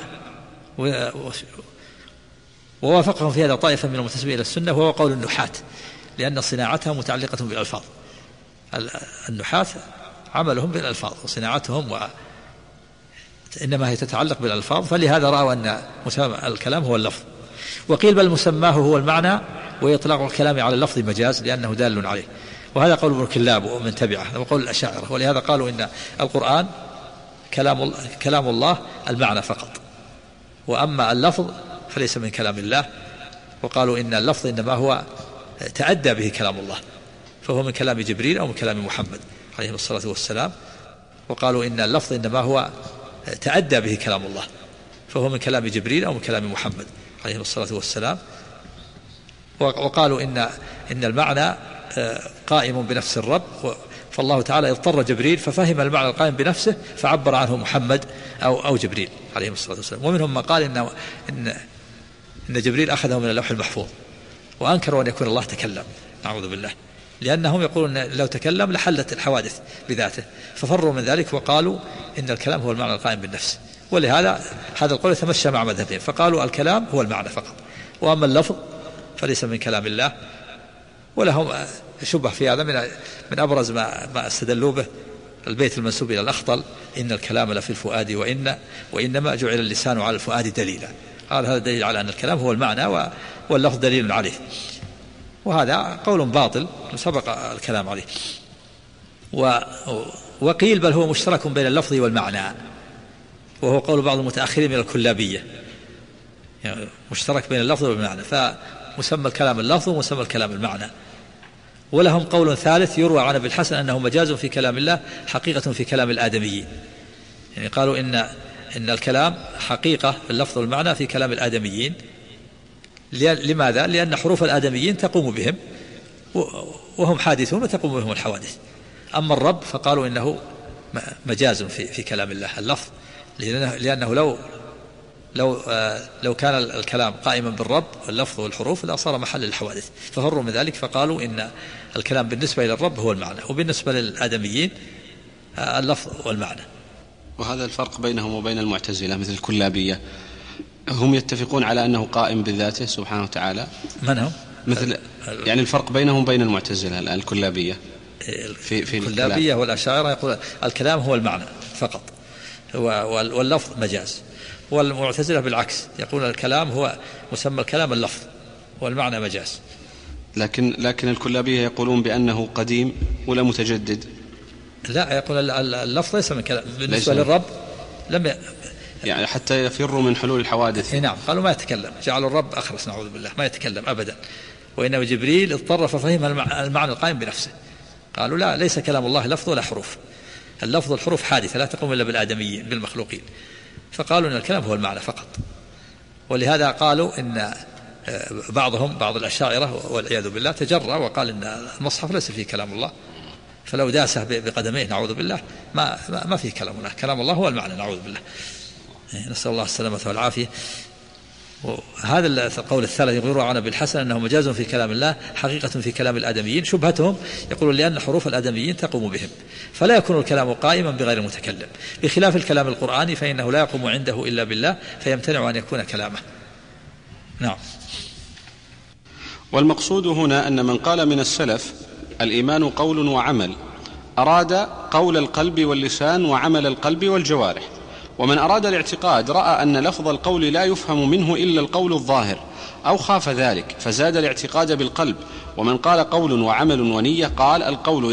ووافقهم في هذا طائفة من المنتسبين إلى السنة، وهو قول النحاة، لأن صناعتها متعلقة بالألفاظ. النحاة عملهم بالألفاظ وصناعتهم إنما هي تتعلق بالألفاظ، فلهذا رأوا أن مسمى الكلام هو اللفظ. وقيل بل مسماه هو المعنى، وإطلاق الكلام على اللفظ مجاز لأنه دال عليه، وهذا قول ابن كلاب ومن تبعه وقول الأشاعرة. ولهذا قالوا إن القرآن كلام الله المعنى فقط، وأما اللفظ فليس من كلام الله. وقالوا إن اللفظ إنما هو تأدى به كلام الله، فهو من كلام جبريل أو من كلام محمد عليه الصلاة والسلام. وقالوا إن اللفظ إنما هو تأدى به كلام الله، فهو من كلام جبريل أو من كلام محمد عليه الصلاة والسلام. وقالوا إن المعنى قائم بنفس الرب، فالله تعالى اضطر جبريل ففهم المعنى القائم بنفسه فعبر عنه محمد أو جبريل عليه الصلاة والسلام. ومنهم من قال إن جبريل أخذه من اللوح المحفوظ، وأنكروا أن يكون الله تكلم، نعوذ بالله، لأنهم يقولون لو تكلم لحلت الحوادث بذاته، ففروا من ذلك وقالوا إن الكلام هو المعنى القائم بالنفس. ولهذا هذا القول يتمشى مع مذهبهم، فقالوا الكلام هو المعنى فقط، وأما اللفظ فليس من كلام الله. ولهم شبه في هذا من أبرز ما استدلوا به البيت المنسوب إلى الأخطل: إن الكلام لفي الفؤاد وإنما جعل اللسان على الفؤاد دليلا. قال هذا دليل على أن الكلام هو المعنى واللفظ دليل عليه، وهذا قول باطل سبق الكلام عليه. وقيل بل هو مشترك بين اللفظ والمعنى، وهو قول بعض المتأخرين من الكلابية، يعني مشترك بين اللفظ والمعنى، فمسمى الكلام اللفظ ومسمى الكلام المعنى. ولهم قول ثالث يروى عن ابي الحسن أنه مجاز في كلام الله حقيقة في كلام الآدميين، يعني قالوا إن الكلام حقيقة اللفظ والمعنى في كلام الآدميين. لماذا؟ لأن حروف الآدميين تقوم بهم وهم حادثون وتقوم بهم الحوادث. أما الرب فقالوا إنه مجاز في كلام الله اللفظ، لأنه لو كان الكلام قائما بالرب واللفظ والحروف لا صار محل الحوادث، ففروا من ذلك فقالوا إن الكلام بالنسبة إلى الرب هو المعنى، وبالنسبة للآدميين اللفظ والمعنى. وهذا الفرق بينهم وبين المعتزلة مثل الكلابية، هم يتفقون على أنه قائم بذاته سبحانه وتعالى. من هم؟ مثل يعني الفرق بينهم وبين المعتزلة الآن الكلابية في الكلابية والأشاعرة يقول الكلام هو المعنى فقط واللفظ مجاز، والمعتزلة بالعكس يقول الكلام هو مسمى الكلام اللفظ والمعنى مجاز. لكن الكلابية يقولون بأنه قديم ولا متجدد. لا، يقول اللفظ ليس من كلام بالنسبة للرب يعني حتى يفروا من حلول الحوادث. نعم، قالوا ما يتكلم، جعلوا الرب أخرس نعوذ بالله، ما يتكلم أبدا، وإنما جبريل اضطر ففهم المعنى القائم بنفسه. قالوا لا، ليس كلام الله لفظ ولا حروف، اللفظ والحروف حادثة لا تقوم إلا بالآدميين بالمخلوقين، فقالوا إن الكلام هو المعنى فقط. ولهذا قالوا إن بعض الأشاعرة والعياذ بالله تجرأ وقال إن المصحف ليس فيه كلام الله، فلو داسه بقدميه نعوذ بالله ما فيه كلام الله، كلام الله هو المعنى نعوذ بالله، نسأل الله السلامة والعافية. هذا القول الثالث يروى عن ابي الحسن أنه مجاز في كلام الله حقيقة في كلام الآدميين. شبهتهم يقولون لأن حروف الآدميين تقوم بهم، فلا يكون الكلام قائما بغير المتكلم، بخلاف الكلام القرآني فإنه لا يقوم عنده إلا بالله فيمتنع أن يكون كلامه. نعم. والمقصود هنا أن من قال من السلف الإيمان قول وعمل أراد قول القلب واللسان وعمل القلب والجوارح، ومن أراد الاعتقاد رأى أن لفظ القول لا يفهم منه إلا القول الظاهر أو خاف ذلك فزاد الاعتقاد بالقلب. ومن قال قول وعمل ونية قال القول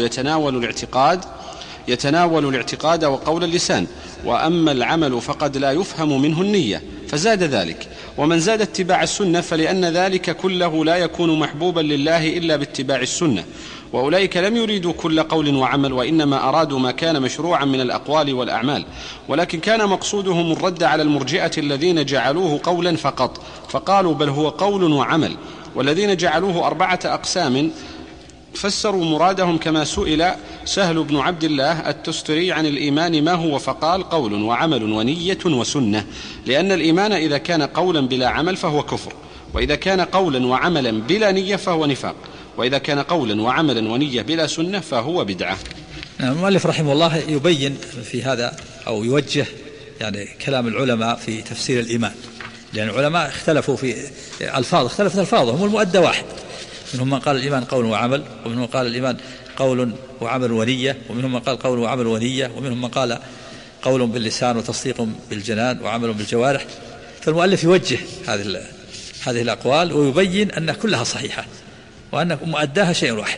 يتناول الاعتقاد وقول اللسان، وأما العمل فقد لا يفهم منه النية فزاد ذلك. ومن زاد اتباع السنة فلأن ذلك كله لا يكون محبوبا لله إلا باتباع السنة، وأولئك لم يريدوا كل قول وعمل، وإنما أرادوا ما كان مشروعا من الأقوال والأعمال، ولكن كان مقصودهم الرد على المرجئة الذين جعلوه قولا فقط فقالوا بل هو قول وعمل، والذين جعلوه 4 أقسام فسروا مرادهم كما سئل سهل بن عبد الله التستري عن الإيمان ما هو فقال قول وعمل ونية وسنة، لأن الإيمان إذا كان قولا بلا عمل فهو كفر، وإذا كان قولا وعملا بلا نية فهو نفاق، وإذا كان قولا وعملا ونية بلا سنة فهو بدعة. المؤلف رحمه الله يبين في هذا أو يوجه يعني كلام العلماء في تفسير الإيمان، لأن العلماء اختلفوا في اختلفت ألفاظهم والمؤدى واحد، منهم من قال الإيمان قول وعمل، ومنهم من قال الإيمان قول وعمل ونية، ومنهم من قال قول وعمل ونية، ومنهم من قال قول باللسان وتصديق بالجنان وعمل بالجوارح. فالمؤلف يوجه هذه الأقوال ويبين أن كلها صحيحة، وأن مؤداها شيء واحد،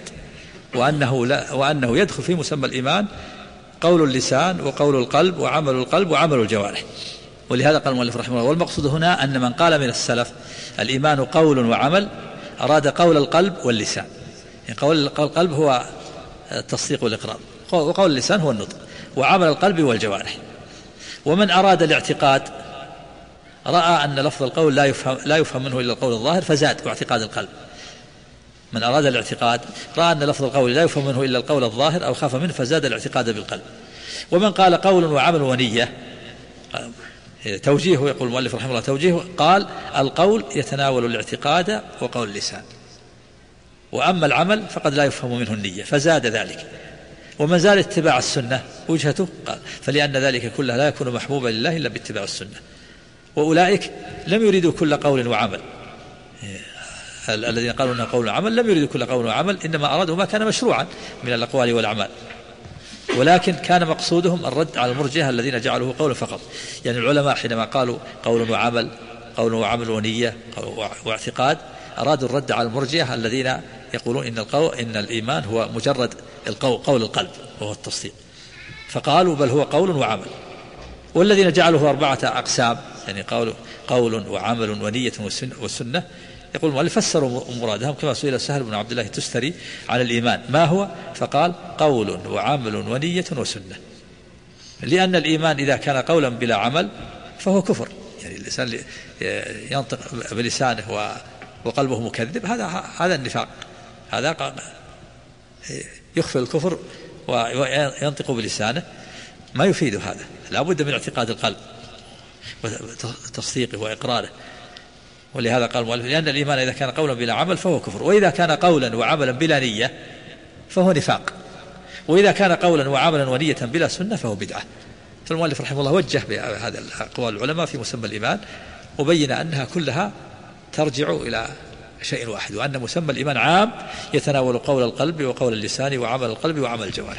وأنه يدخل في مسمى الإيمان قول اللسان وقول القلب وعمل الجوارح. ولهذا قال المؤلف رحمه الله والمقصود هنا أن من قال من السلف الإيمان قول وعمل أراد قول القلب واللسان، يعني قول القلب هو التصديق والإقرار، وقول اللسان هو النطق، وعمل القلب والجوارح. ومن أراد الاعتقاد رأى أن لفظ القول لا يفهم منه إلا القول الظاهر فزاد واعتقاد القلب. من أراد الاعتقاد رأى أن لفظ القول لا يفهم منه إلا القول الظاهر أو خاف منه فزاد الاعتقاد بالقلب. ومن قال قول وعمل ونية توجيهه، يقول المؤلف رحمه الله توجيهه قال القول يتناول الاعتقاد وقول اللسان، وأما العمل فقد لا يفهم منه النية فزاد ذلك. ومن زال اتباع السنة وجهته قال فلأن ذلك كله لا يكون محبوبا لله إلا باتباع السنة، وأولئك لم يريدوا كل قول وعمل، الذين قالوا أنه قول وعمل لم يريدوا كل قول وعمل، إنما أرادوا ما كان مشروعا من الأقوال والأعمال، ولكن كان مقصودهم الرد على المرجئة الذين جعلوه قولا فقط. يعني العلماء حينما قالوا قول وعمل ونية واعتقاد أرادوا الرد على المرجئة الذين يقولون إن الإيمان هو مجرد قول القلب وهو التصديق، فقالوا بل هو قول وعمل. والذين جعلوه 4 أقسام يعني قول وعمل ونية والسنة، يقول المؤلف فسروا مرادهم كما سئل سهل بن عبد الله التستري عن الإيمان ما هو فقال قول وعمل ونية وسنة، لأن الإيمان إذا كان قولا بلا عمل فهو كفر، يعني الإنسان ينطق بلسانه وقلبه مكذب هذا النفاق، هذا يخفي الكفر وينطق بلسانه ما يفيد هذا، لا بد من اعتقاد القلب وتصديقه وإقراره. ولهذا قال المؤلف لأن الإيمان إذا كان قولا بلا عمل فهو كفر، وإذا كان قولا وعملا بلا نية فهو نفاق، وإذا كان قولا وعملا ونية بلا سنة فهو بدعة. فالمؤلف رحمه الله وجه بهذا أقوال العلماء في مسمى الإيمان وبين أنها كلها ترجع إلى شيء واحد، وأن مسمى الإيمان عام يتناول قول القلب وقول اللسان وعمل القلب وعمل الجوارح.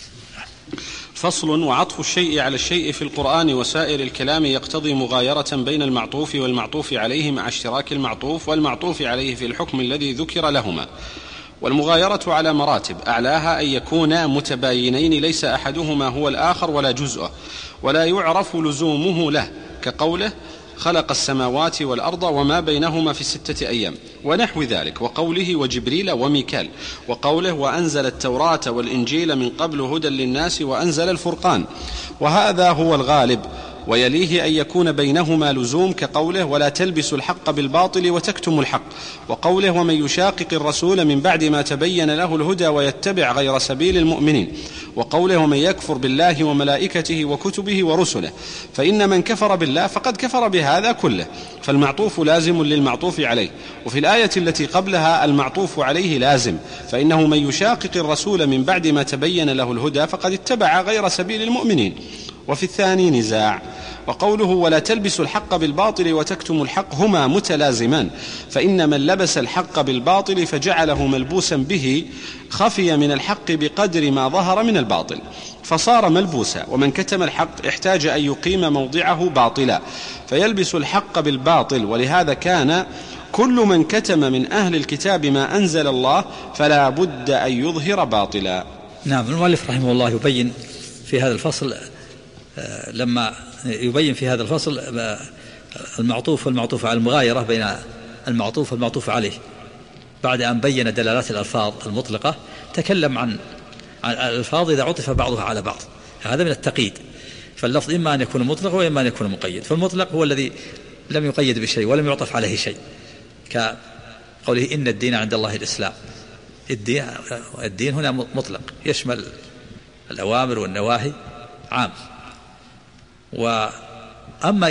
فصل. وعطف الشيء على الشيء في القرآن وسائر الكلام يقتضي مغايرة بين المعطوف والمعطوف عليه مع اشتراك المعطوف والمعطوف عليه في الحكم الذي ذكر لهما. والمغايرة على مراتب، أعلاها أن يكونا متباينين ليس أحدهما هو الآخر ولا جزءه، ولا يعرف لزومه له، كقوله خلق السماوات والأرض وما بينهما في 6 أيام ونحو ذلك، وقوله وجبريل وميكال، وقوله وأنزل التوراة والإنجيل من قبل هدى للناس وأنزل الفرقان، وهذا هو الغالب. ويليه أن يكون بينهما لزوم، كقوله ولا تلبسوا الحق بالباطل وتكتموا الحق، وقوله ومن يشاقق الرسول من بعد ما تبين له الهدى ويتبع غير سبيل المؤمنين، وقوله ومن يكفر بالله وملائكته وكتبه ورسله، فإن من كفر بالله فقد كفر بهذا كله، فالمعطوف لازم للمعطوف عليه. وفي الآية التي قبلها المعطوف عليه لازم، فإنه من يشاقق الرسول من بعد ما تبين له الهدى فقد اتبع غير سبيل المؤمنين. وفي الثاني نزاع، وقوله ولا تلبسوا الحق بالباطل وتكتموا الحق هما متلازمان، فإن من لبس الحق بالباطل فجعله ملبوسا به خفي من الحق بقدر ما ظهر من الباطل فصار ملبوسا، ومن كتم الحق احتاج أن يقيم موضعه باطلا فيلبس الحق بالباطل. ولهذا كان كل من كتم من أهل الكتاب ما أنزل الله فلا بد أن يظهر باطلا. نعم. المؤلف رحمه الله يبين في هذا الفصل المعطوف والمعطوف على المغايرة بين المعطوف والمعطوف عليه. بعد أن بين دلالات الألفاظ المطلقة تكلم عن الألفاظ إذا عطف بعضها على بعض، هذا من التقييد. فاللفظ إما أن يكون مطلق وإما أن يكون مقيد. فالمطلق هو الذي لم يقيد بشيء ولم يعطف عليه شيء، كقوله إن الدين عند الله الإسلام. الدين هنا مطلق يشمل الأوامر والنواهي عام. أما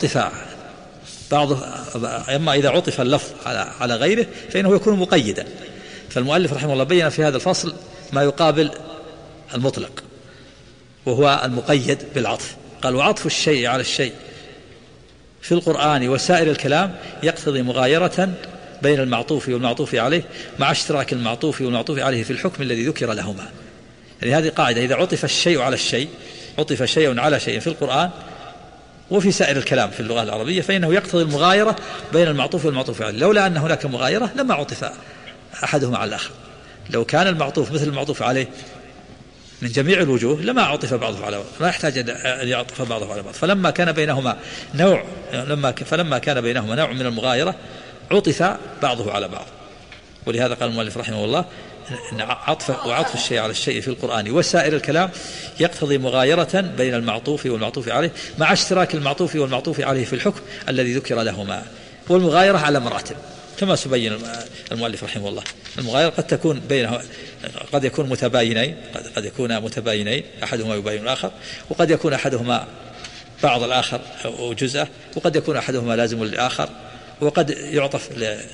إذا عطف اللفظ على غيره فإنه يكون مقيدا. فالمؤلف رحمه الله بين في هذا الفصل ما يقابل المطلق وهو المقيد بالعطف. قال وعطف الشيء على الشيء في القرآن وسائر الكلام يقتضي مغايرة بين المعطوف والمعطوف عليه مع اشتراك المعطوف والمعطوف عليه في الحكم الذي ذكر لهما. يعني هذه قاعدة، إذا عطف الشيء على الشيء، عطف شيء على شيء في القرآن وفي سائر الكلام في اللغة العربية فإنه يقتضي المغايرة بين المعطوف والمعطوف عليه. لولا أن هناك مغايرة لما عطف أحدهما على الآخر. لو كان المعطوف مثل المعطوف عليه من جميع الوجوه لما عطف بعضه على بعض، لا يحتاج أن يعطف بعضه على بعض. فلما كان بينهما نوع من المغايرة عطف بعضه على بعض. ولهذا قال المؤلف رحمه الله إن وعطف الشيء على الشيء في القرآن وسائر الكلام يقتضي مغايرة بين المعطوف والمعطوف عليه مع اشتراك المعطوف والمعطوف عليه في الحكم الذي ذكر لهما. والمغايرة على مراتب كما سبين المؤلف رحمه الله. المغايرة قد يكون متباينين، قد يكون متباينين أحدهما يباين الآخر، وقد يكون أحدهما بعض الآخر أو جزءه، وقد يكون أحدهما لازم للآخر، وقد يعطف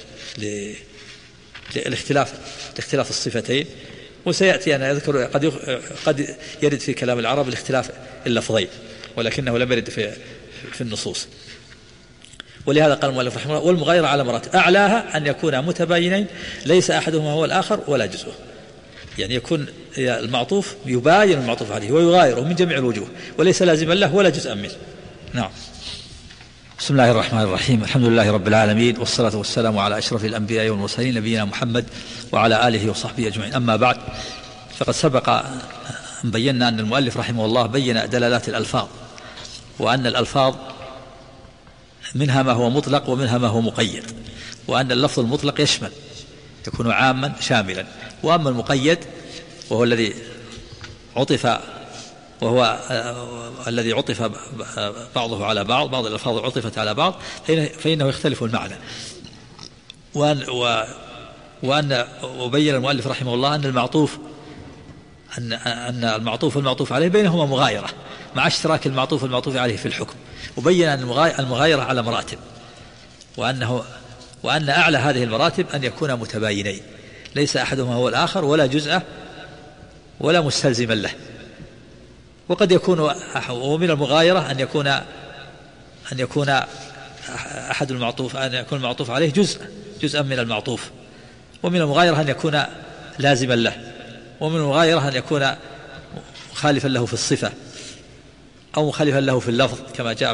لاختلاف الصفتين. وسيأتي أن أذكر قد يرد في كلام العرب الاختلاف اللفظين ولكنه لم يرد في النصوص. ولهذا قال المؤلف رحمه الله والمغايرة على مراتب أعلاها أن يكون متباينين ليس أحدهما هو الآخر ولا جزءه. يعني يكون المعطوف يباين المعطوف عليه ويغايره من جميع الوجوه وليس لازما له ولا جزءا منه. نعم. بسم الله الرحمن الرحيم. الحمد لله رب العالمين، والصلاة والسلام على أشرف الأنبياء والمرسلين نبينا محمد وعلى آله وصحبه أجمعين. أما بعد، فقد سبق أن بينا أن المؤلف رحمه الله بين دلالات الألفاظ، وأن الألفاظ منها ما هو مطلق ومنها ما هو مقيد، وأن اللفظ المطلق يشمل يكون عاما شاملا، وأما المقيد وهو الذي عطف بعضه على بعض الألفاظ عطفت على بعض فإنه يختلف المعنى. وبين المؤلف رحمه الله أن المعطوف والمعطوف عليه بينهما مغايرة مع اشتراك المعطوف والمعطوف عليه في الحكم، وبين أن المغايرة على مراتب، وأن أعلى هذه المراتب أن يكونا متباينين ليس أحدهما هو الآخر ولا جزءه ولا مستلزما له. وقد يكون ومن المغايرة أن يكون أحد المعطوف أن يكون المعطوف عليه جزءا من المعطوف، ومن المغايرة أن يكون لازما له، ومن المغايرة أن يكون مخالفا له في الصفة أو مخالفا له في اللفظ كما جاء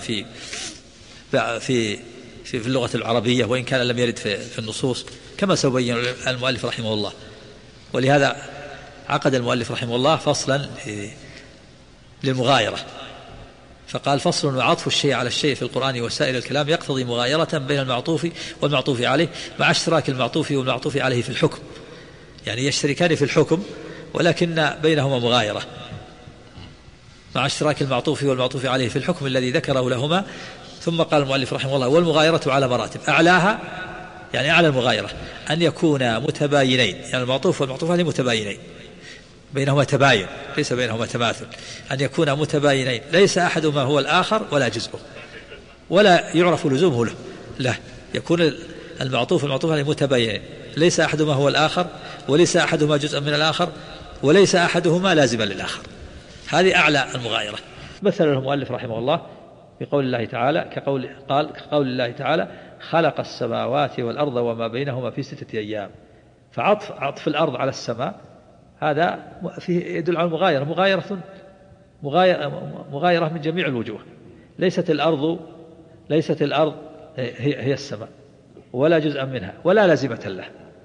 في اللغة العربية وإن كان لم يرد في النصوص كما سيبين المؤلف رحمه الله. ولهذا عقد المؤلف رحمه الله فصلا للمغايرة، فقال فصل وعطف الشيء على الشيء في القرآن وسائر الكلام يقتضي مغايرة بين المعطوف والمعطوف عليه مع اشتراك المعطوف والمعطوف عليه في الحكم. يعني يشتركان في الحكم ولكن بينهما مغايرة مع اشتراك المعطوف والمعطوف عليه في الحكم الذي ذكره لهما. ثم قال المؤلف رحمه الله والمغايرة على مراتب أعلاها، يعني أعلى المغايرة أن يكون متباينين، يعني المعطوف والمعطوف عليه متباينين بينهما تباين ليس بينهما تماثل، أن يكون متباينين ليس أحدهما هو الآخر ولا جزءه ولا يعرف لزومه له يكون المعطوف والمعطوف عليه متباينين ليس أحدهما هو الآخر وليس أحدهما جزءا من الآخر وليس أحدهما لازما للآخر. هذه أعلى المغايرة. مثل المؤلف رحمه الله بقول الله تعالى كقول الله تعالى خلق السماوات والأرض وما بينهما في 6 أيام. فعطف الأرض على السماء هذا فيه يدل على مغايرة من جميع الوجوه. ليست الأرض هي السماء ولا جزءا منها ولا لازمة له.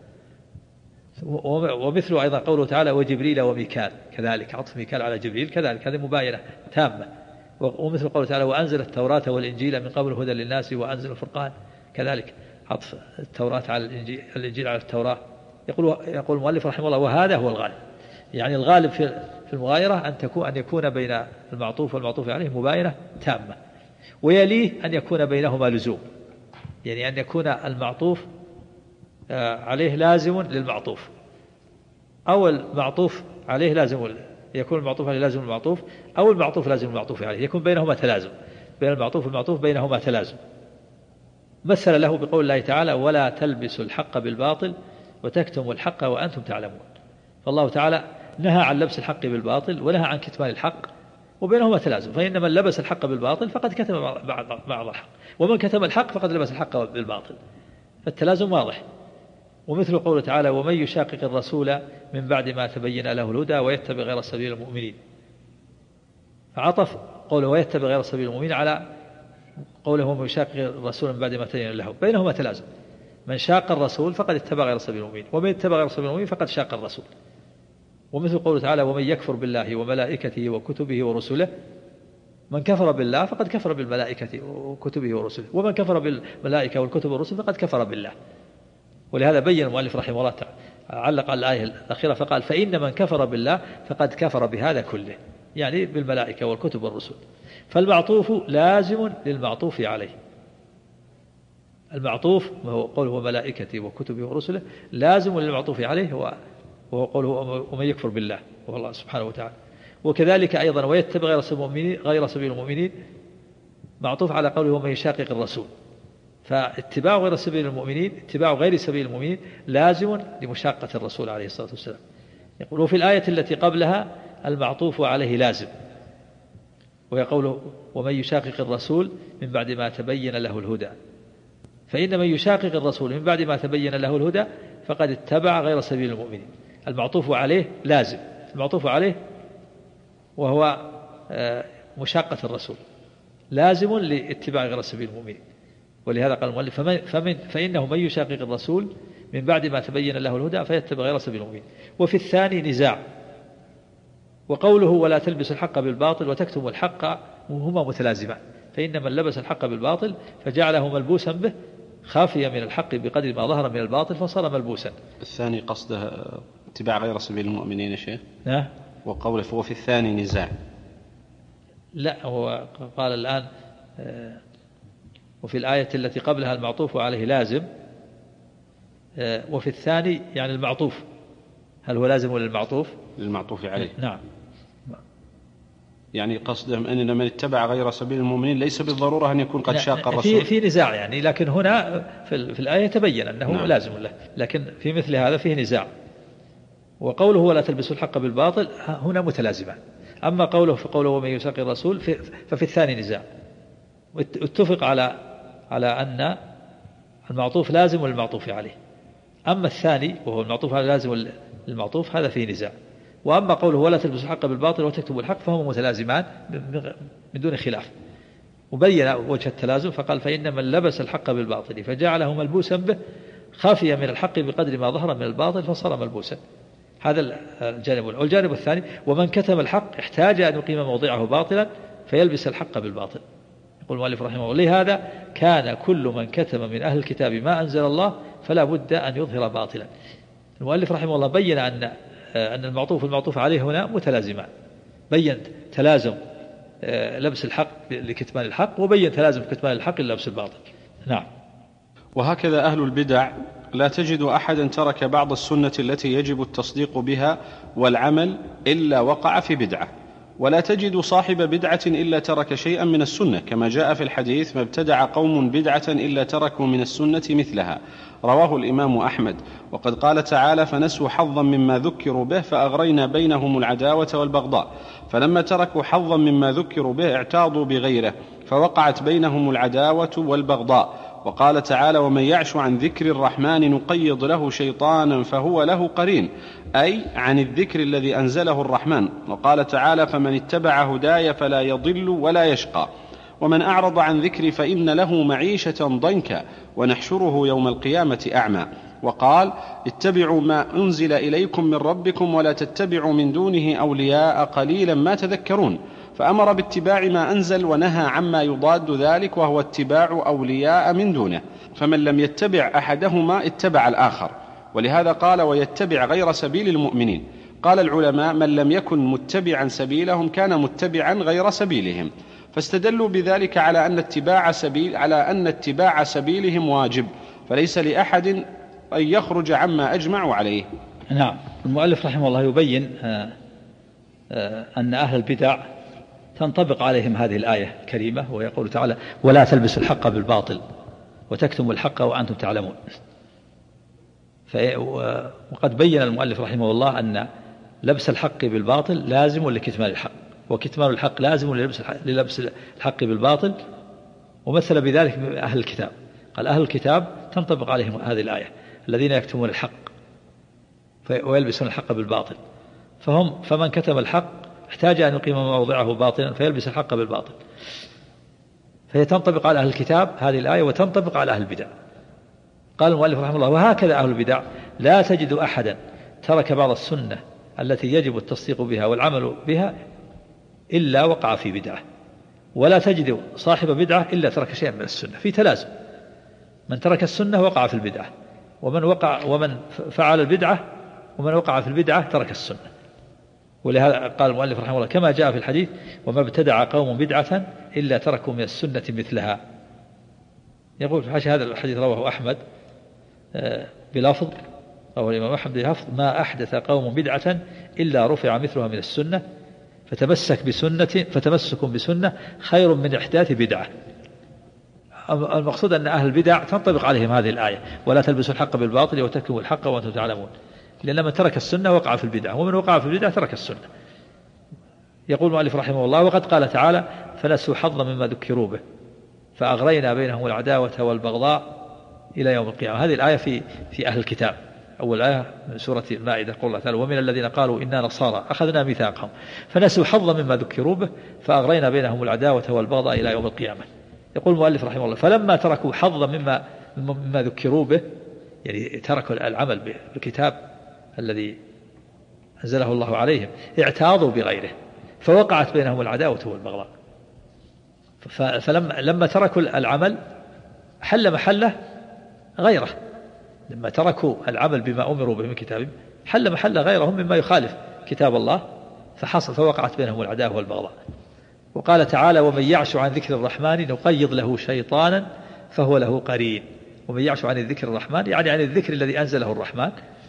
ومثل أيضا قوله تعالى وجبريل وميكال، كذلك عطف ميكال على جبريل كذلك، هذه مباينة تامة. ومثل قوله تعالى وأنزل التوراة والإنجيل من قبل هدى للناس وأنزل الفرقان، كذلك عطف التوراة على الإنجيل على التوراة. يقول المؤلف رحمه الله وهذا هو الغالب، يعني الغالب في المغايرة أن يكون بين المعطوف والمعطوف عليه مباينة تامة، ويليه أن يكون بينهما لزوم، يعني أن يكون المعطوف عليه لازم للمعطوف، أو المعطوف عليه لازم يكون المعطوف عليه لازم المعطوف، أو المعطوف لازم المعطوف عليه، يكون بينهما تلازم، بين المعطوف والمعطوف بينهما تلازم. مثل له بقول الله تعالى ولا تلبسوا الحق بالباطل وتكتموا الحق وأنتم تعلمون. فالله تعالى نهى عن لبس الحق بالباطل ونهى عن كتمان الحق، وبينهما تلازم، فإن من لبس الحق بالباطل فقد كتم بعض الحق، ومن كتم الحق فقد لبس الحق بالباطل، فالتلازم واضح. ومثل قوله تعالى ومن يشاقق الرسول من بعد ما تبين له الهدى ويتبع غير سبيل المؤمنين، فعطف قوله ويتبع غير سبيل المؤمنين على قوله ومن يشاقق الرسول من بعد ما تبين له، بينهما تلازم، من شاق الرسول فقد اتبع غير سبيل المؤمنين، ومن اتبع غير سبيل المؤمنين فقد شاق الرسول. ومثل قوله تعالى ومن يكفر بالله وملائكته وكتبه ورسله، من كفر بالله فقد كفر بالملائكة وكتبه ورسله، ومن كفر بالملائكة والكتب والرسل فقد كفر بالله. ولهذا بين المؤلف رحمه الله تعالى علق على الآية الأخيرة فقال فإن من كفر بالله فقد كفر بهذا كله، يعني بالملائكة والكتب والرسل. فالمعطوف لازم للمعطوف عليه، المعطوف وهو قوله وملائكته وكتبه ورسله لازم للمعطوف عليه، وهو قوله ومن يكفر بالله وهو الله سبحانه وتعالى. وكذلك أيضا ويتبع غير سبيل المؤمنين معطوف على قوله ومن يشاقق الرسول، فاتباع غير سبيل المؤمنين اتباع غير سبيل المؤمنين لازم لمشاقة الرسول عليه الصلاة والسلام. يقول في الآية التي قبلها المعطوف عليه لازم، ويقول ومن يشاقق الرسول من بعد ما تبين له الهدى، فإن من يشاقق الرسول من بعد ما تبين له الهدى فقد اتبع غير سبيل المؤمنين. المعطوف عليه لازم، المعطوف عليه وهو مشاقة الرسول لازم لاتباع غير سبيل المؤمنين. ولهذا قال المؤلف فإنه من يشاقق الرسول من بعد ما تبين له الهدى فيتبع غير سبيل المؤمنين. وفي الثاني نزاع، وقوله ولا تلبس الحق بالباطل وتكتم الحق هما متلازمان، فإن من لبس الحق بالباطل فجعله ملبوسا به خافيا من الحق بقدر ما ظهر من الباطل فصار ملبوسا. الثاني قصده اتباع غير سبيل المؤمنين يا شيخ؟ نعم. وقوله فهو في الثاني نزاع، لا هو قال الآن وفي الآية التي قبلها المعطوف عليه لازم، وفي الثاني يعني المعطوف هل هو لازم ولا للمعطوف عليه؟ نعم. يعني قصدهم أن من اتبع غير سبيل المؤمنين ليس بالضرورة أن يكون قد شاق الرسول. في نزاع يعني، لكن هنا في الآية تبين أنه نعم. لازم له، لكن في مثل هذا فيه نزاع. وقوله ولا تلبسوا الحق بالباطل هنا متلازمان. أما قوله ومن يشاقق الرسول ففي الثاني نزاع، اتفق على أن المعطوف لازم والمعطوف عليه. أما الثاني وهو المعطوف على لازم المعطوف هذا فيه نزاع. وأما قوله ولا تلبسوا الحق بالباطل وتكتموا الحق فهما متلازمان من دون خلاف. وبين وجه التلازم فقال فإن من لبس الحق بالباطل فجعله ملبوسا به خافيا من الحق بقدر ما ظهر من الباطل فصار ملبوسا. هذا الجانب. والجانب الثاني ومن كتم الحق احتاج أن يقيم موضعه باطلا فيلبس الحق بالباطل. يقول المؤلف رحمه الله لهذا كان كل من كتم من أهل الكتاب ما أنزل الله فلا بد أن يظهر باطلا. المؤلف رحمه الله بين أن المعطوف والمعطوف عليه هنا متلازمان، بين تلازم لبس الحق لكتمان الحق، وبين تلازم كتمان الحق للبس الباطل. نعم. وهكذا أهل البدع لا تجد أحدا ترك بعض السنة التي يجب التصديق بها والعمل إلا وقع في بدعة، ولا تجد صاحب بدعة إلا ترك شيئا من السنة، كما جاء في الحديث ما ابتدع قوم بدعة إلا تركوا من السنة مثلها، رواه الإمام أحمد. وقد قال تعالى فنسوا حظا مما ذكروا به فأغرينا بينهم العداوة والبغضاء، فلما تركوا حظا مما ذكروا به اعتاضوا بغيره فوقعت بينهم العداوة والبغضاء. وقال تعالى: ومن يعش عن ذكر الرحمن نقيض له شيطانا فهو له قرين، أي عن الذكر الذي أنزله الرحمن. وقال تعالى: فمن اتبع هداي فلا يضل ولا يشقى، ومن أعرض عن ذكري فإن له معيشة ضنكا ونحشره يوم القيامة أعمى. وقال: اتبعوا ما أنزل إليكم من ربكم ولا تتبعوا من دونه أولياء قليلا ما تذكرون. فأمر باتباع ما أنزل ونهى عما يضاد ذلك، وهو اتباع أولياء من دونه، فمن لم يتبع أحدهما اتبع الآخر. ولهذا قال: ويتبع غير سبيل المؤمنين. قال العلماء: من لم يكن متبعا سبيلهم كان متبعا غير سبيلهم، فاستدلوا بذلك على أن اتباع سبيلهم واجب، فليس لأحد أن يخرج عما أجمعوا عليه. نعم. المؤلف رحمه الله يبين أن أهل البدع تنطبق عليهم هذه الآية الكريمة، ويقول تعالى: ولا تلبسوا الحق بالباطل وتكتموا الحق وأنتم تعلمون. وقد بين المؤلف رحمه الله أن لبس الحق بالباطل لازم لكتمان الحق، وكتمان الحق لازم للبس الحق بالباطل. ومثل بذلك أهل الكتاب، قال: أهل الكتاب تنطبق عليهم هذه الآية: الذين يكتمون الحق ويلبسون الحق بالباطل. فمن كتم الحق احتاج أن يقيم موضعه باطلا فيلبس الحق بالباطل. فهي تنطبق على أهل الكتاب هذه الآية، وتنطبق على أهل البدع. قال المؤلف رحمه الله: وهكذا أهل البدع لا تجد أحدا ترك بعض السنة التي يجب التصديق بها والعمل بها إلا وقع في بدعة، ولا تجد صاحب بدعة إلا ترك شيئا من السنة، في تلازم. من ترك السنة وقع في البدعة، ومن فعل البدعة ومن وقع في البدعة ترك السنة. ولهذا قال المؤلف رحمه الله: كما جاء في الحديث: وما ابتدع قوم بدعة إلا تركوا من السنة مثلها. يقول في حاشية هذا الحديث: رواه أحمد بلفظ، رواه الإمام أحمد بلفظ: ما أحدث قوم بدعة إلا رفع مثلها من السنة، فتمسك بسنة خير من إحداث بدعة. المقصود أن أهل البدع تنطبق عليهم هذه الآية: ولا تلبسوا الحق بالباطل وتكتموا الحق وأنتم تعلمون، لأن من ترك السنة وقع في البدعة، ومن وقع في البدعة ترك السنة. يقول المؤلف رحمه الله: وقد قال تعالى: فنسوا حظا مما ذكروا به فأغرينا بينهم العداوة والبغضاء إلى يوم القيامة. هذه الآية في أهل الكتاب، أول آية من سورة المائدة، قول الله تعالى: ومن الذين قالوا إنا نصارى أخذنا ميثاقهم فنسوا حظا مما ذكروا به فأغرينا بينهم العداوة والبغضاء إلى يوم القيامة. يقول المؤلف رحمه الله: فلما تركوا حظا مما ذكروا به، يعني تركوا العمل بالكتاب الذي أنزله الله عليهم، اعتاضوا بغيره فوقعت بينهم العداوة والبغضاء. فلما تركوا العمل حل محله غيره، لما تركوا العمل بما أمروا به من كتابهم حل محل غيرهم مما يخالف كتاب الله، فوقعت بينهم العداوة والبغضاء. وقال تعالى: ومن يعش عن ذكر الرحمن نقيض له شيطانا فهو له قرين. ومن يعش عن الذكر الرحمن يعني عن الذكر الذي أنزله الرحمن،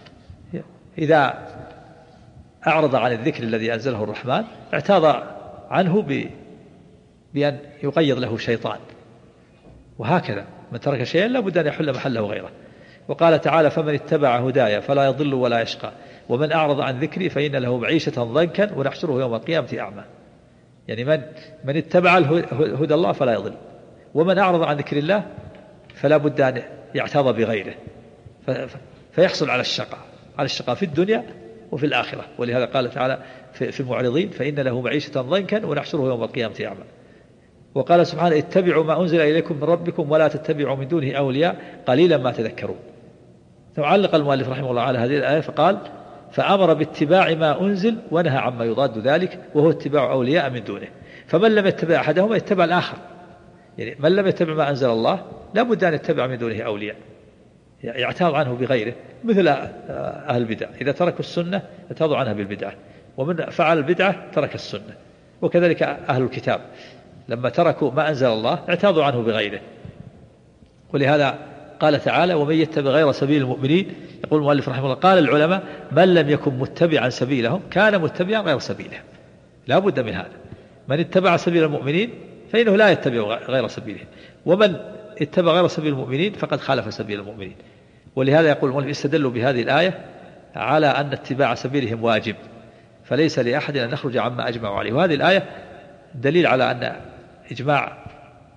إذا أعرض عن الذكر الذي أنزله الرحمن اعتاض عنه بأن يقيض له شيطان. وهكذا من ترك شيئا لا بد أن يحل محله غيره. وقال تعالى: فمن اتبع هدايا فلا يضل ولا يشقى، ومن أعرض عن ذكري فإن له معيشة ضنكا ونحشره يوم القيامة أعمى. يعني من اتبع هدى الله فلا يضل، ومن أعرض عن ذكر الله فلا بد أن يعتاض بغيره فيحصل على الشقاء في الدنيا وفي الآخرة. ولهذا قال تعالى في المعرضين: فإن له معيشة ضنكا ونحشره يوم القيامة أعمى. وقال سبحانه: اتبعوا ما أنزل إليكم من ربكم ولا تتبعوا من دونه أولياء قليلا ما تذكرون. ثم علق المؤلف رحمه الله على هذه الآية فقال: فأمر باتباع ما أنزل ونهى عما يضاد ذلك، وهو اتباع أولياء من دونه. فمن لم يتبع أحدهما يتبع الآخر، يعني من لم يتبع ما أنزل الله لا بد أن يتبع من دونه أولياء يعتاض عنه بغيره، مثل أهل البدع إذا تركوا السنة اعتاضوا عنها بالبدعة، ومن فعل البدعة ترك السنة. وكذلك أهل الكتاب لما تركوا ما أنزل الله اعتاضوا عنه بغيره. ولهذا قال تعالى: ومن يتبع غير سبيل المؤمنين. يقول المؤلف رحمه الله: قال العلماء: من لم يكن متبعا سبيلهم كان متبعا غير سبيلهم. لا بد من هذا، من اتبع سبيل المؤمنين فإنه لا يتبع غير سبيلهم، ومن اتبع غير سبيل المؤمنين فقد خالف سبيل المؤمنين. ولهذا يقول المؤلف: استدلوا بهذه الآية على أن اتباع سبيلهم واجب، فليس لأحد أن يخرج عما أجمعوا عليه. وهذه الآية دليل على أن إجماع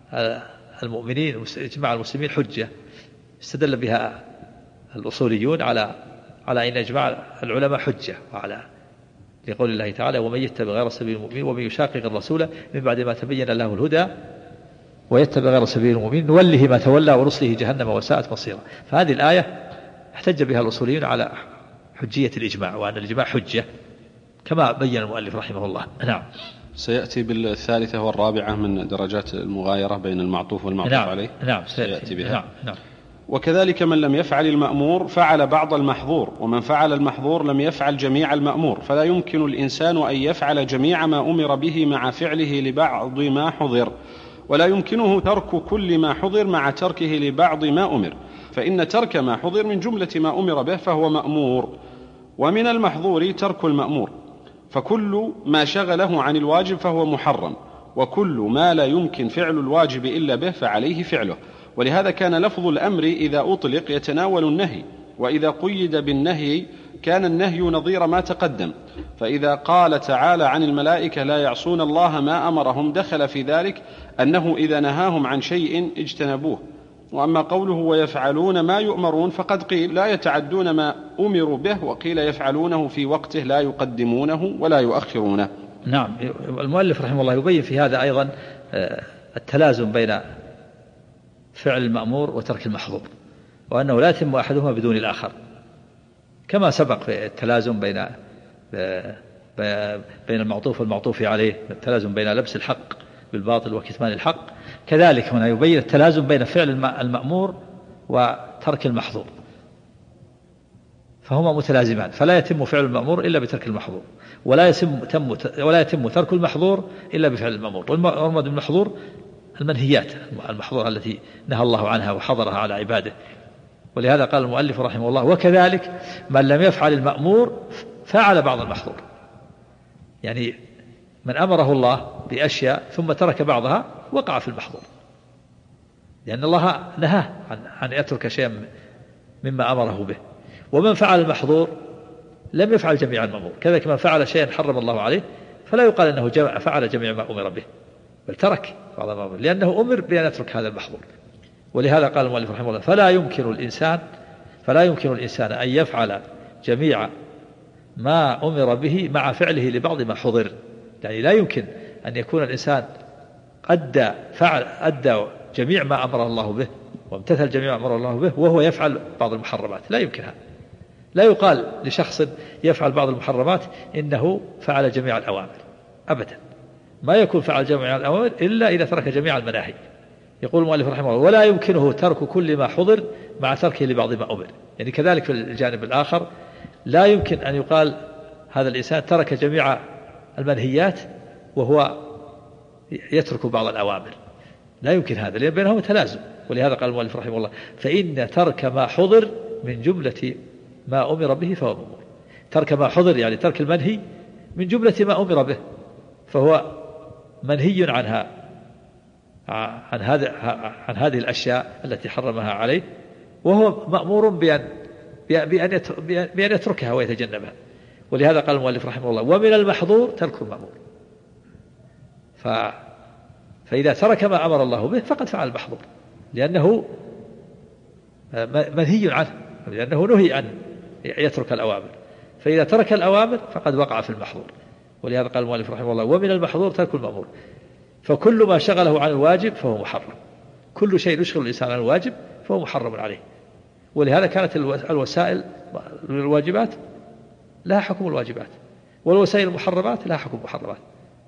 المؤمنين إجماع المسلمين حجة استدل بها الأصوليون على أن إجماع العلماء حجة، وعلى لقول الله تعالى: ومن يتبع غير سبيل المؤمنين ومن يشاقق الرسول من بعد ما تبين له الهدى ويتبع غير سبيل المؤمنين نوله ما تولى ونصله جهنم وساءت مصيرا. فهذه الآية احتج بها الأصوليون على حجية الإجماع، وأن الإجماع حجة كما بين المؤلف رحمه الله. نعم. سيأتي بالثالثة والرابعة من درجات المغايرة بين المعطوف والمعطوف عليه. نعم سيأتي بها. نعم. وكذلك من لم يفعل المأمور فعل بعض المحظور، ومن فعل المحظور لم يفعل جميع المأمور، فلا يمكن الإنسان أن يفعل جميع ما أمر به مع فعله لبعض ما حظر، ولا يمكنه ترك كل ما حظر مع تركه لبعض ما أمر، فإن ترك ما حظر من جملة ما أمر به فهو مأمور. ومن المحظور ترك المأمور، فكل ما شغله عن الواجب فهو محرم، وكل ما لا يمكن فعل الواجب إلا به فعليه فعله. ولهذا كان لفظ الأمر إذا أطلق يتناول النهي، وإذا قيد بالنهي كان النهي نظير ما تقدم. فإذا قال تعالى عن الملائكة لا يعصون الله ما أمرهم دخل في ذلك أنه إذا نهاهم عن شيء اجتنبوه. وأما قوله ويفعلون ما يؤمرون فقد قيل لا يتعدون ما أمروا به، وقيل يفعلونه في وقته لا يقدمونه ولا يؤخرونه. نعم. المؤلف رحمه الله يبين في هذا أيضا التلازم بين فعل المأمور وترك المحظور، وأنه لا يتم أحدهما بدون الآخر، كما سبق في التلازم بين المعطوف والمعطوف عليه، التلازم بين لبس الحق بالباطل وكتمان الحق، كذلك هنا يبين التلازم بين فعل المأمور وترك المحظور، فهما متلازمان، فلا يتم فعل المأمور إلا بترك المحظور، ولا يتم ترك المحظور إلا بفعل المأمور. والمراد بالمحظور المنهيات، المحظورة التي نهى الله عنها وحظرها على عباده. ولهذا قال المؤلف رحمه الله: وكذلك من لم يفعل المأمور فعل بعض المحظور، يعني من أمره الله بأشياء ثم ترك بعضها وقع في المحظور، لأن الله نهاه عن يترك شيئا مما أمره به. ومن فعل المحظور لم يفعل جميع المأمور، كذلك من فعل شيئا حرم الله عليه فلا يقال أنه فعل جميع ما أمر به، بل ترك بعض ما أمر، لأنه أمر بأن يترك هذا المحظور. ولهذا قال المؤلف رحمه الله: فلا يمكن الإنسان أن يفعل جميع ما أمر به مع فعله لبعض ما حظر، يعني لا يمكن أن يكون الإنسان أدى جميع ما أمر الله به وامتثل جميع ما أمر الله به وهو يفعل بعض المحرمات، لا يمكن هذا. لا يقال لشخص يفعل بعض المحرمات إنه فعل جميع الأوامر، أبدا، ما يكون فعل جميع الأوامر إلا إذا ترك جميع المناهي. يقول المؤلف رحمه الله: ولا يمكنه ترك كل ما حضر مع تركه لبعض ما أمر، يعني كذلك في الجانب الآخر لا يمكن أن يقال هذا الإنسان ترك جميع المنهيات وهو يترك بعض الأوامر، لا يمكن هذا، لأن بينهما تلازم. ولهذا قال المؤلف رحمه الله: فإن ترك ما حضر من جملة ما أمر به فهو مأمور. ترك ما حضر يعني ترك المنهي من جملة ما أمر به، فهو منهي عنها، عن هذه الأشياء التي حرمها عليه، وهو مأمور بأن يتركها ويتجنبها. ولهذا قال المؤلف رحمه الله: ومن المحظور ترك المأمور، فإذا ترك ما أمر الله به فقد فعل المحظور، لأنه منهي عنه، لأنه نهي أن يترك الأوامر، فإذا ترك الأوامر فقد وقع في المحظور. ولهذا قال المؤلف رحمه الله: ومن المحظور ترك المأمور، فكل ما شغله عن الواجب فهو محرم، كل شيء يشغل الإنسان عن الواجب فهو محرم عليه. ولهذا كانت الوسائل للواجبات لها حكم الواجبات، والوسائل المحرمات لها حكم المحرمات.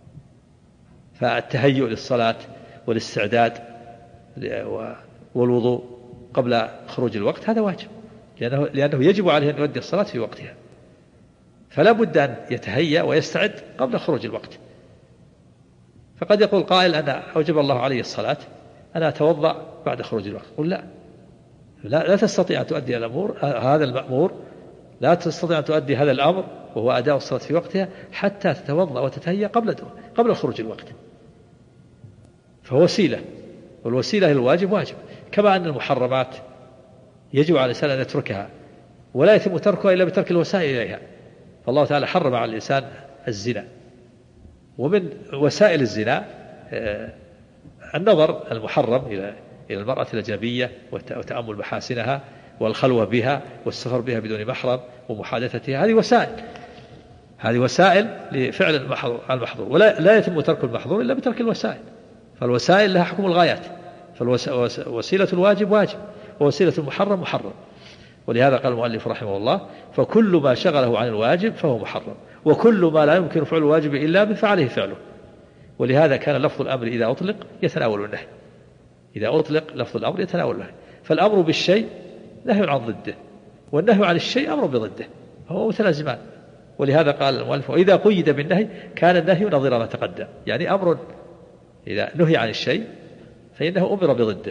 فالتهيؤ للصلاة والاستعداد والوضوء قبل خروج الوقت هذا واجب، لأنه يجب عليه أن يؤدي الصلاة في وقتها، فلا بد أن يتهيأ ويستعد قبل خروج الوقت. فقد يقول قائل: أنا أوجب الله علي الصلاة، أنا أتوضأ بعد خروج الوقت. قل لا تستطيع أن تؤدي الأمور، هذا المأمور لا تستطيع أن تؤدي هذا الأمر وهو أداء الصلاة في وقتها حتى تتوضأ وتتهيأ قبل خروج الوقت، فهو وسيلة، والوسيلة للواجب واجب، كما أن المحرمات يجب على الإنسان أن يتركها ولا يتم تركها إلا بترك الوسائل إليها. فالله تعالى حرم على الإنسان الزنا، ومن وسائل الزنا النظر المحرم إلى المرأة الأجنبية وتأمل محاسنها والخلوة بها والسفر بها بدون محرم ومحادثتها، هذه وسائل لفعل المحظور، ولا يتم ترك المحظور إلا بترك الوسائل، فالوسائل لها حكم الغايات، فوسيلة الواجب واجب ووسيلة المحرم محرم. ولهذا قال المؤلف رحمه الله: فكل ما شغله عن الواجب فهو محرم، وكل ما لا يمكن فعل الواجب إلا به فعليه فعله. ولهذا كان لفظ الأمر إذا أطلق يتناول النهي، إذا أطلق لفظ الأمر يتناول النهي، فالأمر بالشيء نهي عن ضده، والنهي عن الشيء أمر بضده، هو متلازمان. ولهذا قال المؤلف: وإذا قيد بالنهي كان النهي نظير ما تقدم، يعني أمر إذا نهي عن الشيء فإنه أمر بضده.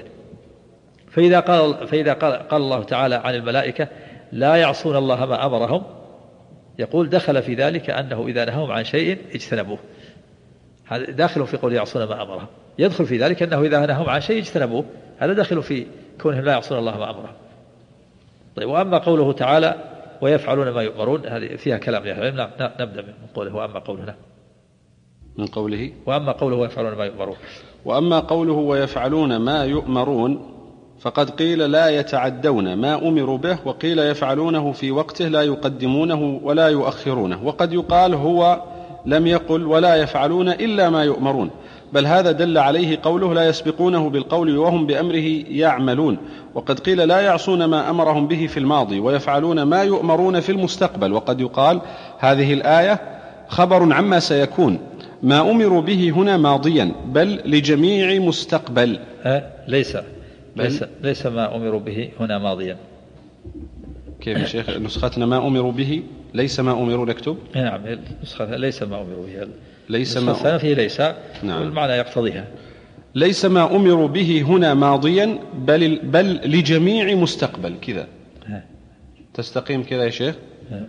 فإذا قال الله تعالى عن الملائكة: لا يعصون الله ما أمرهم، يقول دخل في ذلك أنه إذا نهوا عن شيء اجتنبوه، هذا داخل في قول يعصون ما أمرهم، يدخل في ذلك أنه إذا نهوا عن شيء اجتنبوه، هذا داخل في كونهم لا يعصون الله ما أمرهم. طيب، وأما قوله تعالى: ويفعلون ما يؤمرون، هذه فيها كلام يعني. نبدأ من قوله وأما قولنا من قوله وأما قوله ويفعلون ما يؤمرون. وأما قوله ويفعلون ما يؤمرون فقد قيل لا يتعدون ما أمروا به، وقيل يفعلونه في وقته لا يقدمونه ولا يؤخرونه. وقد يقال هو لم يقل ولا يفعلون إلا ما يؤمرون، بل هذا دل عليه قوله لا يسبقونه بالقول وهم بأمره يعملون. وقد قيل لا يعصون ما أمرهم به في الماضي ويفعلون ما يؤمرون في المستقبل. وقد يقال هذه الآية خبر عما سيكون، ما أمروا به هنا ماضيا بل لجميع مستقبل. ليس ما أمروا به هنا ماضيا. كيف يا شيخ؟ نسختنا ما أمروا به ليس ما أمروا نكتب. نعم، نسختنا ليس ما أمروا به، ليس ما فيه ليس. نعم. والمعنى يقتضيها. ليس ما أمروا به هنا ماضيا بل لجميع مستقبل، كذا تستقيم كذا يا شيخ؟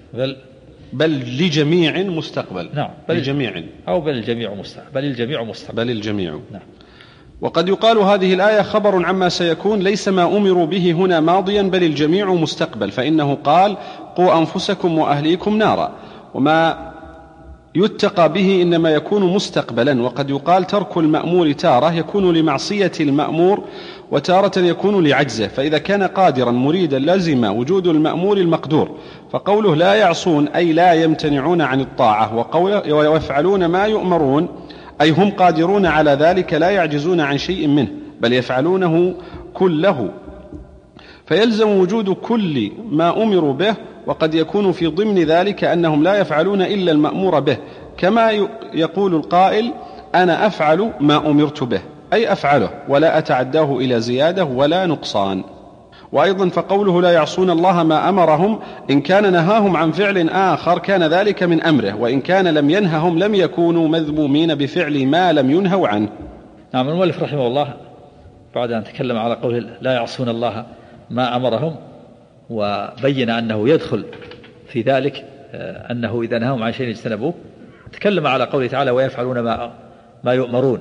بل لجميع مستقبل. نعم، لجميع أو بل الجميع مستقبل، بل الجميع. نعم. وقد يقال هذه الآية خبر عما سيكون، ليس ما أمروا به هنا ماضيا بل الجميع مستقبل، فإنه قال: قوا أنفسكم وأهليكم نارا، وما يتقى به إنما يكون مستقبلا. وقد يقال ترك المأمور تارة يكون لمعصية المأمور، وتارة يكون لعجزه، فإذا كان قادرا مريدا لزم وجود المأمور المقدور. فقوله لا يعصون أي لا يمتنعون عن الطاعة، وقوله ويفعلون ما يؤمرون أي هم قادرون على ذلك لا يعجزون عن شيء منه بل يفعلونه كله، فيلزم وجود كل ما أمروا به. وقد يكون في ضمن ذلك أنهم لا يفعلون إلا المأمور به، كما يقول القائل: أنا أفعل ما أمرت به، أي أفعله ولا أتعداه إلى زيادة ولا نقصان. وأيضا فقوله لا يعصون الله ما أمرهم، إن كان نهاهم عن فعل آخر كان ذلك من أمره، وإن كان لم ينههم لم يكونوا مذمومين بفعل ما لم ينهوا عنه. نعم. المؤلف رحمه الله بعد أن تكلم على قوله لا يعصون الله ما أمرهم، وبين أنه يدخل في ذلك أنه إذا نهاهم عن شيء اجتنبوه، تكلم على قوله تعالى ويفعلون ما يؤمرون،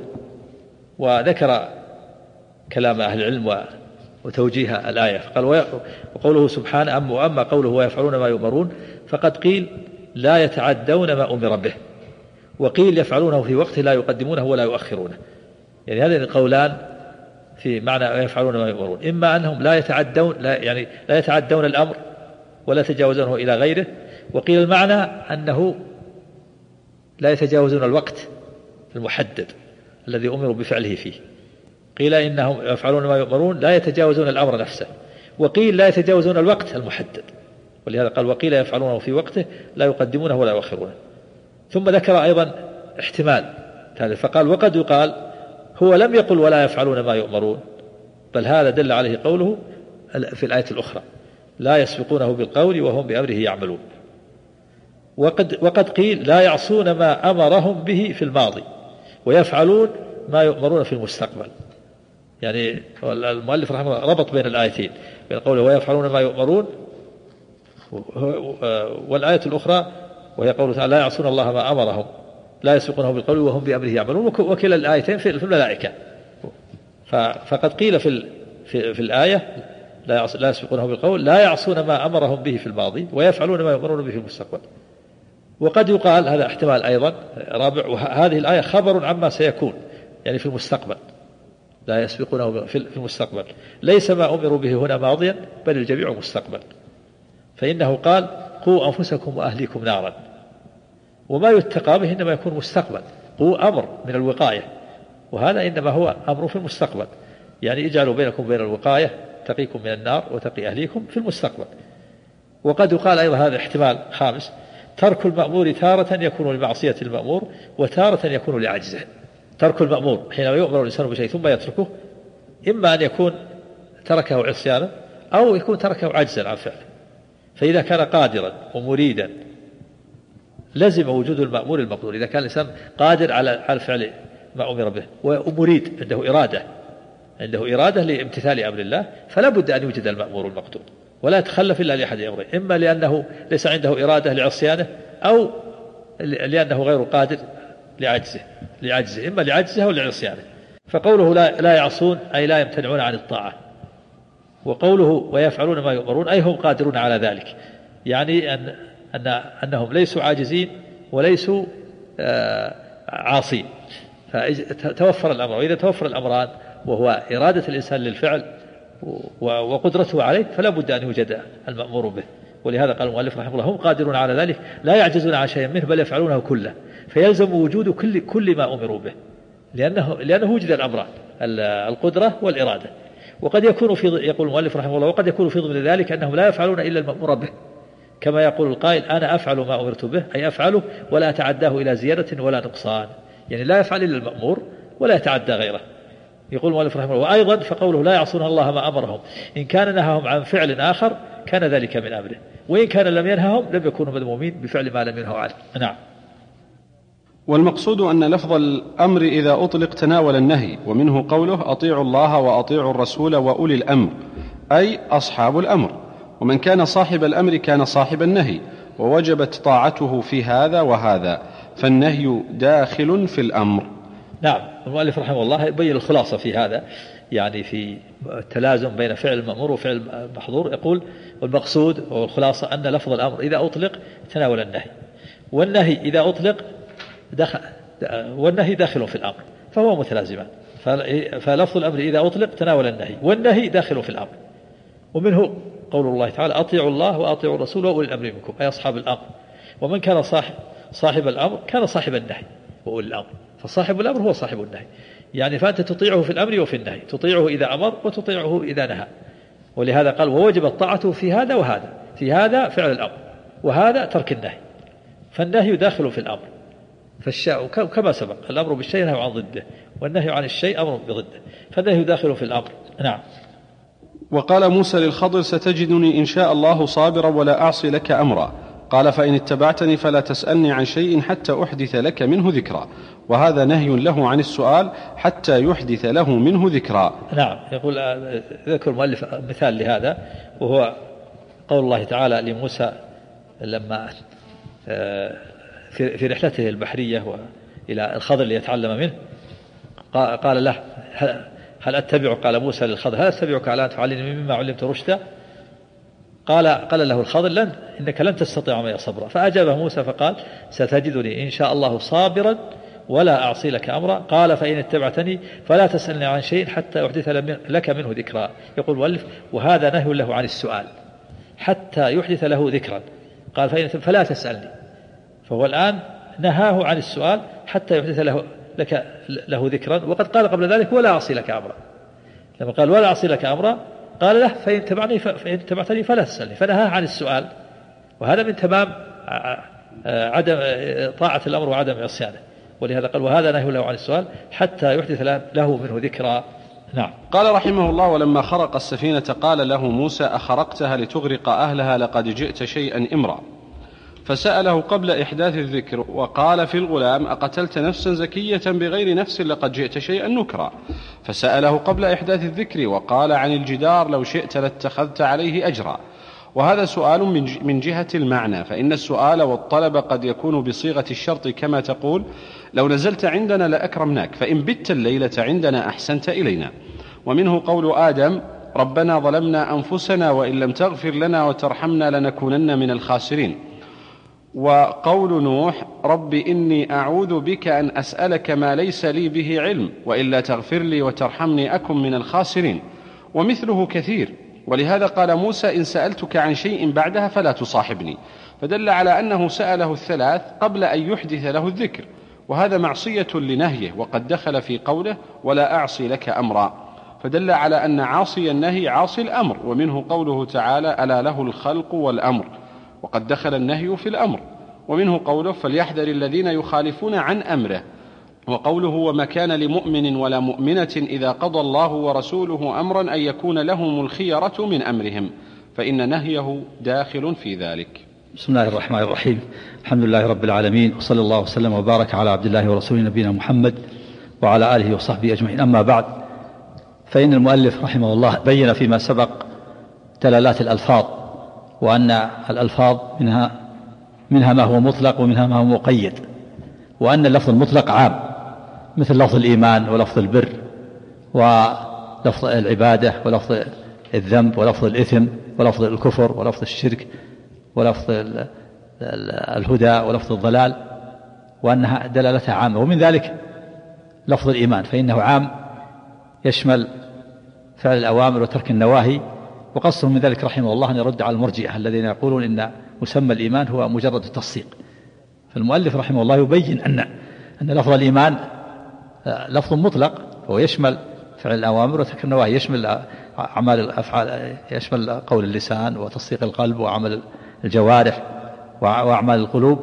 وذكر كلام أهل العلم وتوجيه الآية. فقال وقوله سبحانه: وأما قوله ويفعلون ما يؤمرون فقد قيل لا يتعدون ما أمر به، وقيل يفعلونه في وقته لا يقدمونه ولا يؤخرونه. يعني هذين القولان في معنى ويفعلون ما يؤمرون، إما أنهم لا يتعدون الأمر ولا يتجاوزونه إلى غيره، وقيل المعنى أنه لا يتجاوزون الوقت المحدد الذي أمروا بفعله فيه. قيل إنهم يفعلون ما يؤمرون لا يتجاوزون الأمر نفسه، وقيل لا يتجاوزون الوقت المحدد، ولهذا قال وقيل يفعلونه في وقته لا يقدمونه ولا يؤخرونه. ثم ذكر أيضا احتمال ثالث فقال وقد يقال هو لم يقل ولا يفعلون ما يؤمرون، بل هذا دل عليه قوله في الآية الأخرى لا يسبقونه بالقول وهم بأمره يعملون. وقد قيل لا يعصون ما أمرهم به في الماضي ويفعلون ما يؤمرون في المستقبل. يعني المؤلف رحمه الله ربط بين الآيتين، بين قوله ويفعلون ما يؤمرون والآية الأخرى وهي قوله تعالى لا يعصون الله ما أمرهم لا يسبقونه بالقول وهم بأمره يعملون، وكلا الآيتين في الملائكة. فقد قيل في الآية لا يسبقونه بالقول لا يعصون ما أمرهم به في الماضي ويفعلون ما يؤمرون به في المستقبل. وقد يقال هذا احتمال أيضا رابع، وهذه الآية خبر عما سيكون يعني في المستقبل، لا يسبقونه في المستقبل. ليس ما أمروا به هنا ماضيا بل الجميع مستقبل، فإنه قال قوا أنفسكم وأهليكم نارا، وما يتقى به إنما يكون مستقبل. قوا أمر من الوقاية، وهذا إنما هو أمر في المستقبل، يعني اجعلوا بينكم بين الوقاية تقيكم من النار وتقي أهليكم في المستقبل. وقد يقال أيضا هذا احتمال خامس: ترك المأمور تارة يكون لمعصية المأمور وتارة يكون لعجزه. ترك المأمور حينما يؤمر الإنسان بشيء ثم يتركه، إما أن يكون تركه عصيانا أو يكون تركه عجزا عن فعله. فإذا كان قادرا ومريدا لزم وجود المأمور المقدور. إذا كان الإنسان قادر على فعل ما أمر به ومريد، عنده إرادة لامتثال أمر الله، فلا بد أن يوجد المأمور المقدور ولا يتخلف إلا لأحد أمرين: إما لأنه ليس عنده إرادة لعصيانه، أو لأنه غير قادر لعجزه، إما لعجزه أو لعصيانه. فقوله لا يعصون أي لا يمتنعون عن الطاعة، وقوله ويفعلون ما يؤمرون أي هم قادرون على ذلك، يعني أنهم ليسوا عاجزين وليسوا عاصين. فتوفر الأمر، وإذا توفر الأمران وهو إرادة الإنسان للفعل وقدرته عليه فلا بد أن يوجد المأمور به. ولهذا قال المؤلف رحمه الله هم قادرون على ذلك لا يعجزون عن شيء منه بل يفعلونه كله، فيلزم وجود كل ما أمروا به، لأنه وجد الأمران القدرة والإرادة. وقد يكون يقول المؤلف رحمه الله وقد يكون في ضمن ذلك أنهم لا يفعلون إلا المأمور به، كما يقول القائل أنا أفعل ما أمرت به، أي أفعله ولا أتعداه إلى زيادة ولا نقصان، يعني لا يفعل إلا المأمور ولا يتعدى غيره. يقول المؤلف رحمه الله وأيضا فقوله لا يعصون الله ما أمرهم، إن كان نهاهم عن فعل آخر كان ذلك من أمره، وإن كان لم ينههم لم يكونوا مذمومين بفعل ما لم ينهوا عنه. نعم. والمقصود أن لفظ الأمر إذا أطلق تناول النهي، ومنه قوله أطيعوا الله وأطيعوا الرسول وأولي الأمر، أي أصحاب الأمر، ومن كان صاحب الأمر كان صاحب النهي، ووجبت طاعته في هذا وهذا، فالنهي داخل في الأمر. نعم. المؤلف رحمه الله يبين الخلاصة في هذا، يعني في التلازم بين فعل المأمور وفعل المحظور. يقول والمقصود والخلاصة أن لفظ الأمر إذا أطلق تناول النهي، والنهي إذا أطلق والنهي داخل في الأمر، فهو متلازمان. فلفظ الأمر إذا أطلق تناول النهي، والنهي داخل في الأمر. ومنه قول الله تعالى أطيعوا الله وأطيعوا الرسول وأولي الأمر منكم، أي أصحاب الأمر. ومن كان صاحب الأمر كان صاحب النهي وأولي الأمر، فصاحب الأمر هو صاحب النهي، يعني فأنت تطيعه في الأمر وفي النهي، تطيعه إذا أمر وتطيعه إذا نهى. ولهذا قال ووجبت طاعته في هذا وهذا، في هذا فعل الأمر وهذا ترك النهي، فالنهي داخل في الأمر. فالشيء كما سبق الأمر بالشيء نهي عن ضده، والنهي عن الشيء أمر بضده، فالنهي داخل في الأمر. نعم. وقال موسى للخضر ستجدني إن شاء الله صابرا ولا أعصي لك أمرا، قال فإن اتبعتني فلا تسألني عن شيء حتى أحدث لك منه ذكرا، وهذا نهي له عن السؤال حتى يحدث له منه ذكرا. نعم. يقول ذكر المؤلف مثال لهذا، وهو قول الله تعالى لموسى لما في رحلته البحرية إلى الخضر ليتعلم منه، قال له هل أتبعك، قال موسى للخضر هل أتبعك على أن تعلمني مما علمت رشدا؟ قال له الخضر إنك لن تستطيع معي صبرا. فأجابه موسى فقال ستجدني إن شاء الله صابرا ولا أعصي لك أمرا، قال فإن اتبعتني فلا تسألني عن شيء حتى أحدث لك منه ذكرا. يقول المؤلف وهذا نهي له عن السؤال حتى يحدث له ذكرا، قال فلا تسألني، فهو الآن نهاه عن السؤال حتى يحدث له ذكرا. وقد قال قبل ذلك ولا أعصي لك أمرا، لما قال ولا أعصي لك أمرا قال له فإن اتبعتني فلا تسألني، فنهاه عن السؤال، وهذا من تمام عدم طاعة الأمر وعدم عصيانه. ولهذا قال وهذا نهي له عن السؤال حتى يحدث له منه ذكرى. نعم. قال رحمه الله ولما خرق السفينة قال له موسى أخرقتها لتغرق أهلها لقد جئت شيئا إمرا، فسأله قبل إحداث الذكر وقال في الغلام أقتلت نفسا زكية بغير نفس لقد جئت شيئا نكرا، فسأله قبل إحداث الذكر وقال عن الجدار لو شئت لاتخذت عليه أجرا. وهذا سؤال من جهة المعنى، فإن السؤال والطلب قد يكون بصيغة الشرط كما تقول لو نزلت عندنا لأكرمناك، فإن بت الليلة عندنا أحسنت إلينا. ومنه قول آدم ربنا ظلمنا أنفسنا وإن لم تغفر لنا وترحمنا لنكونن من الخاسرين. وقول نوح رب إني أعوذ بك أن أسألك ما ليس لي به علم وإلا تغفر لي وترحمني أكن من الخاسرين، ومثله كثير. ولهذا قال موسى إن سألتك عن شيء بعدها فلا تصاحبني، فدل على أنه سأله الثلاث قبل أن يحدث له الذكر، وهذا معصية لنهيه، وقد دخل في قوله ولا أعصي لك أمرا، فدل على أن عاصي النهي عاصي الأمر، ومنه قوله تعالى ألا له الخلق والأمر، وقد دخل النهي في الأمر، ومنه قوله فليحذر الذين يخالفون عن أمره، وقوله وما كان لمؤمن ولا مؤمنة إذا قضى الله ورسوله أمرا أن يكون لهم الخيرة من أمرهم، فإن نهيه داخل في ذلك. بسم الله الرحمن الرحيم. الحمد لله رب العالمين، وصلى الله وسلم وبارك على عبد الله ورسوله نبينا محمد وعلى آله وصحبه أجمعين. أما بعد، فإن المؤلف رحمه الله بين فيما سبق دلالات الألفاظ، وأن الألفاظ منها ما هو مطلق ومنها ما هو مقيد، وأن اللفظ المطلق عام مثل لفظ الإيمان ولفظ البر ولفظ العبادة ولفظ الذنب ولفظ الإثم ولفظ الكفر ولفظ الشرك ولفظ الهدى ولفظ الضلال، وأنها دلالتها عامة. ومن ذلك لفظ الإيمان، فإنه عام يشمل فعل الأوامر وترك النواهي، وقصده من ذلك رحمه الله أن يرد على المرجئة الذين يقولون إن مسمى الإيمان هو مجرد التصديق. فالمؤلف رحمه الله يبين أن لفظ الإيمان لفظ مطلق، هو يشمل فعل الأوامر وترك النواهي، يشمل أعمال الأفعال، يشمل قول اللسان وتصديق القلب وعمل الجوارح وأعمال القلوب.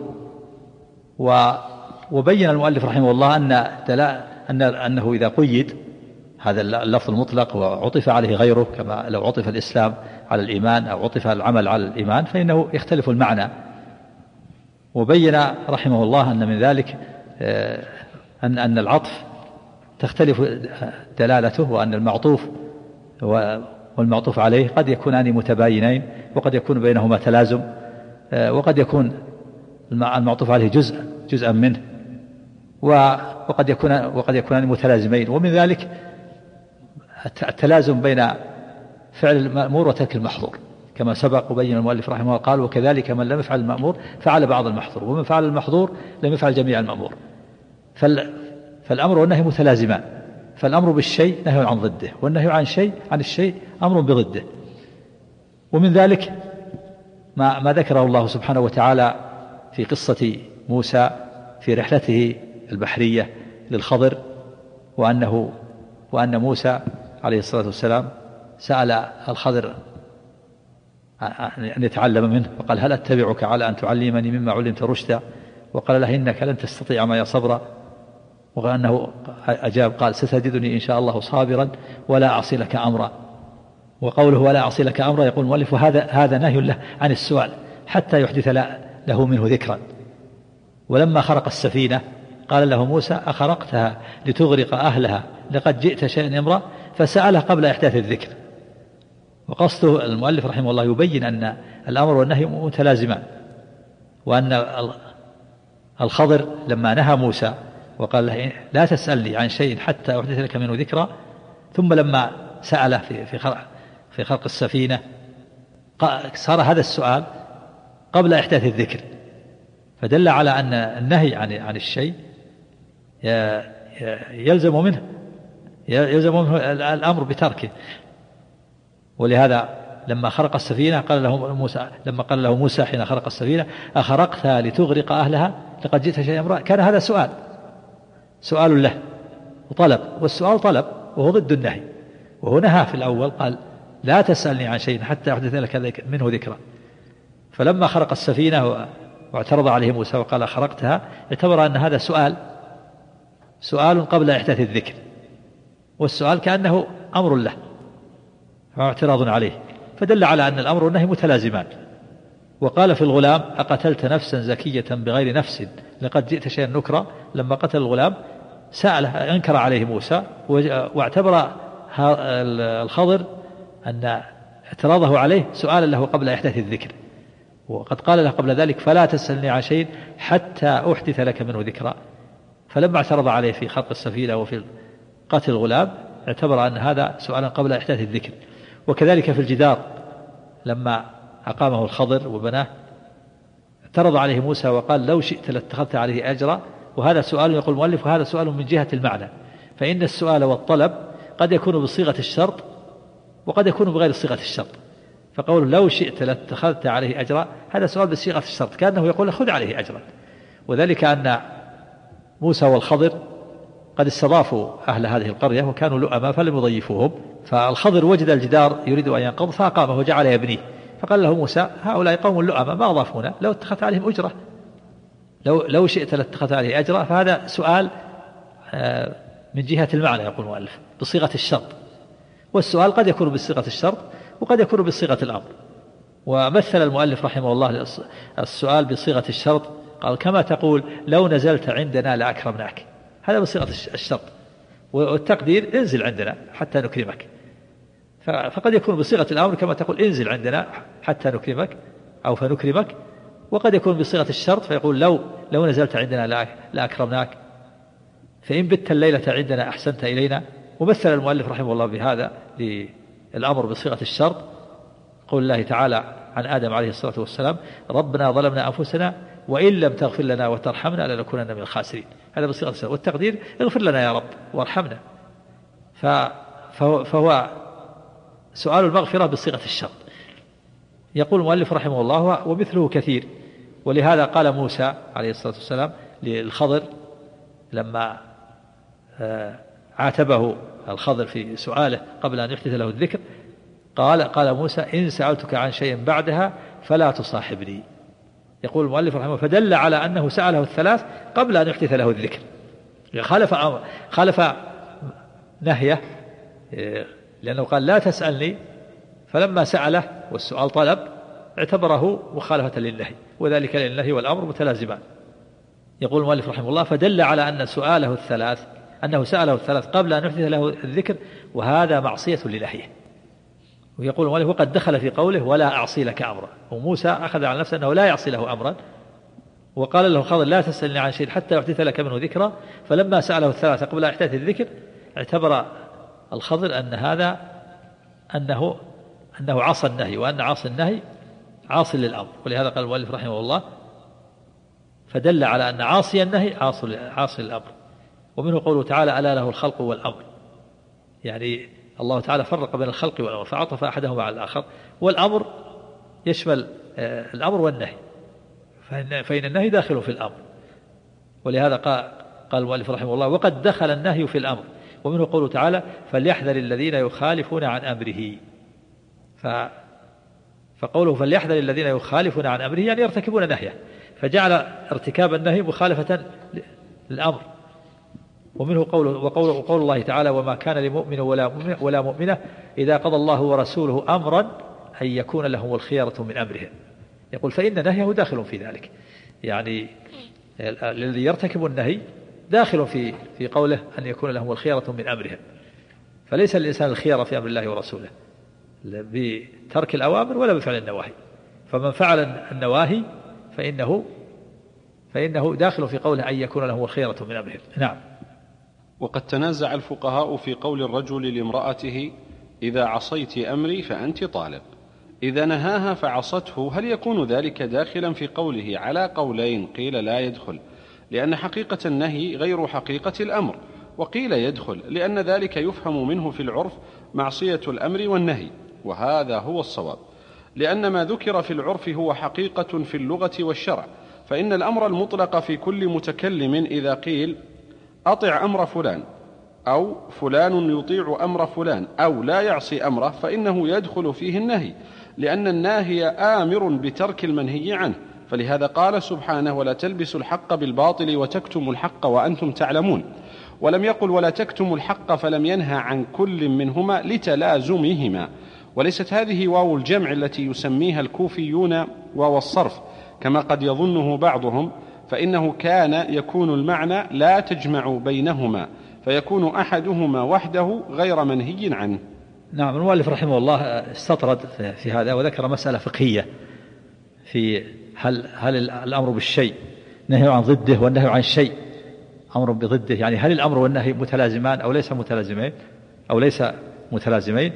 وبين المؤلف رحمه الله أنه إذا قيد هذا اللفظ المطلق وعطف عليه غيره، كما لو عطف الإسلام على الإيمان أو عطف العمل على الإيمان، فإنه يختلف المعنى. وبين رحمه الله أن من ذلك أن العطف تختلف دلالته، وأن المعطوف والمعطوف عليه قد يكونان متباينين، وقد يكون بينهما تلازم، وقد يكون المعطوف عليه جزءا منه، وقد يكونان متلازمين. ومن ذلك التلازم بين فعل المأمور وترك المحظور، كما سبق وبين المؤلف رحمه الله قال وكذلك من لم يفعل المأمور فعل بعض المحظور، ومن فعل المحظور لم يفعل جميع المأمور. فالأمر والنهي متلازمان، فالأمر بالشيء نهي عن ضده، والنهي عن الشيء أمر بضده. ومن ذلك ما ذكره الله سبحانه وتعالى في قصة موسى في رحلته البحرية للخضر، وأن موسى عليه الصلاة والسلام سأل الخضر أن يتعلم منه، فقال هل أتبعك على أن تعلمني مما علمت رشدا، وقال له إنك لن تستطيع معي صبرا، وأنه أجاب قال ستجدني إن شاء الله صابرا ولا أعصي لك أمرا. وقوله ولا أعصي لك أمرا يقول المؤلف هذا نهي له عن السؤال حتى يحدث له منه ذكرا. ولما خرق السفينة قال له موسى أخرقتها لتغرق أهلها لقد جئت شيئا إمرا، فسأله قبل إحداث الذكر. وقصده المؤلف رحمه الله يبين أن الأمر والنهي متلازمان، وأن الخضر لما نهى موسى وقال له لا تسألني عن شيء حتى أحدث لك منه ذكرى، ثم لما سأله في خلق السفينة صار هذا السؤال قبل إحداث الذكر، فدل على أن النهي عن الشيء يلزم منه الأمر بتركه. ولهذا لما خرق السفينة لما قال له موسى حين خرق السفينة أخرقتها لتغرق أهلها لقد جئت شيئا إمرا، كان هذا سؤال له وطلب، والسؤال طلب وهو ضد النهي. وهو نهى في الأول قال لا تسألني عن شيء حتى أحدث لك منه ذكرى، فلما خرق السفينة واعترض عليه موسى وقال خرقتها اعتبر أن هذا سؤال قبل إحداث الذكر، والسؤال كأنه أمر له واعتراض عليه، فدل على أن الأمر والنهي متلازمان. وقال في الغلام أقتلت نفسا زكية بغير نفس لقد جئت شيئا نكرا، لما قتل الغلام سأله أنكر عليه موسى، واعتبر الخضر أن اعتراضه عليه سؤالا له قبل إحداث الذكر، وقد قال له قبل ذلك فلا تسألني عن شيء حتى أحدث لك منه ذكرى. فلما اعترض عليه في خلق السفينة وفي قتل الغلام اعتبر أن هذا سؤالا قبل إحداث الذكر. وكذلك في الجدار لما أقامه الخضر وبناه اعترض عليه موسى وقال لو شئت لاتخذت عليه أجرا. وهذا سؤال يقول المؤلف وهذا سؤال من جهة المعنى، فإن السؤال والطلب قد يكون بصيغة الشرط وقد يكون بغير صيغة الشرط. فقول لو شئت لاتخذت عليه أجرا هذا سؤال بصيغة الشرط، كأنه يقول خذ عليه أجرا. وذلك أن موسى والخضر قد استضافوا أهل هذه القرية وكانوا لؤما فلم يضيفوهم، فالخضر وجد الجدار يريد أن ينقض فأقامه وجعل يبنيه، فقال له موسى هؤلاء قوم لؤما ما أضافونا لو اتخذت عليهم أجرة، لو شئت لاتخذت عليه أجرا. فهذا سؤال من جهة المعنى يقول المؤلف بصيغة الشرط، والسؤال قد يكون بصيغة الشرط وقد يكون بصيغة الأمر. ومثل المؤلف رحمه الله السؤال بصيغة الشرط، قال كما تقول لو نزلت عندنا لأكرمناك، هذا بصيغة الشرط، والتقدير انزل عندنا حتى نكرمك. فقد يكون بصيغة الأمر كما تقول انزل عندنا حتى نكرمك أو فنكرمك، وقد يكون بصيغة الشرط فيقول لو نزلت عندنا لأكرمناك، فإن بت الليلة عندنا أحسنت إلينا. ومثل المؤلف رحمه الله بهذا للأمر بصيغة الشرط قول الله تعالى عن آدم عليه الصلاة والسلام ربنا ظلمنا أنفسنا وإن لم تغفر لنا وترحمنا لنكونن من الخاسرين، هذا بصيغة الشرط. والتقدير اغفر لنا يا رب وارحمنا، فهو سؤال المغفرة بصيغة الشرط. يقول المؤلف رحمه الله ومثله كثير. ولهذا قال موسى عليه الصلاة والسلام للخضر لما عاتبه الخضر في سؤاله قبل أن يحدث له الذكر، قال موسى إن سألتك عن شيء بعدها فلا تصاحبني. يقول المؤلف رحمه الله فدل على أنه سأله الثلاث قبل أن يحدث له الذكر، خالف نهيه، لأنه قال لا تسألني، فلما سأله والسؤال طلب اعتبره مخالفة للنهي، وذلك للنهي والأمر متلازمان. يقول المؤلف رحمه الله فدل على أن أنه سأله الثلاث قبل أن يحدث له الذكر، وهذا معصية لنهيه. ويقول المؤلف وقد دخل في قوله ولا أعصي لك أمرا، وموسى أخذ على نفسه أنه لا يعصي له أمرا، وقال له خضر لا تسألني عن شيء حتى يحدث لك منه ذكرا. فلما سأله الثلاثة قبل إحداث الذكر اعتبر الخضر أنه عصى النهي، وأن عاصي النهي عاصي للأمر. ولهذا قال المؤلف رحمه الله فدل على أن عاصي النهي عاصي للأمر. ومنه قوله تعالى ألا له الخلق والأمر، يعني الله تعالى فرق بين الخلق والأمر فعطف أحدهما على الآخر، والأمر يشمل الأمر والنهي، فإن النهي داخل في الأمر. ولهذا قال المؤلف رحمه الله وقد دخل النهي في الأمر. ومنه قوله تعالى فليحذر الذين يخالفون عن أمره، فقوله فليحذر الذين يخالفون عن أمره يعني يرتكبون نهيه، فجعل ارتكاب النهي مخالفة للأمر. ومنه قول الله تعالى وما كان لمؤمن ولا مؤمنة إذا قضى الله ورسوله أمرا أن يكون لهم الخيرة من أمرهم. يقول فإن نهيه داخل في ذلك، يعني الذي يرتكب النهي داخل في قوله أن يكون لهم الخيرة من أمرهم، فليس الإنسان الخيرة في أمر الله ورسوله بترك الأوامر ولا بفعل النواهي، فمن فعل النواهي فإنه داخل في قوله أن يكون له الخيرة من أمرهم. نعم. وقد تنازع الفقهاء في قول الرجل لامرأته إذا عصيت أمري فأنت طالق، إذا نهاها فعصته هل يكون ذلك داخلا في قوله؟ على قولين، قيل لا يدخل لأن حقيقة النهي غير حقيقة الأمر، وقيل يدخل لأن ذلك يفهم منه في العرف معصية الأمر والنهي، وهذا هو الصواب، لأن ما ذكر في العرف هو حقيقة في اللغة والشرع. فإن الأمر المطلق في كل متكلم إذا قيل أطع أمر فلان أو فلان يطيع أمر فلان أو لا يعصي أمره فإنه يدخل فيه النهي، لأن الناهي آمر بترك المنهي عنه. فلهذا قال سبحانه ولا تلبسوا الحق بالباطل وتكتموا الحق وأنتم تعلمون، ولم يقل ولا تكتموا الحق، فلم ينهى عن كل منهما لتلازمهما. وليست هذه واو الجمع التي يسميها الكوفيون واو الصرف كما قد يظنه بعضهم، فإنه كان يكون المعنى لا تجمع بينهما فيكون أحدهما وحده غير منهي عنه. نعم. المؤلف رحمه الله استطرد في هذا وذكر مسألة فقهية في هل الأمر بالشيء نهي عن ضده والنهي عن شيء أمر بضده، يعني هل الأمر والنهي متلازمان أو ليس متلازمين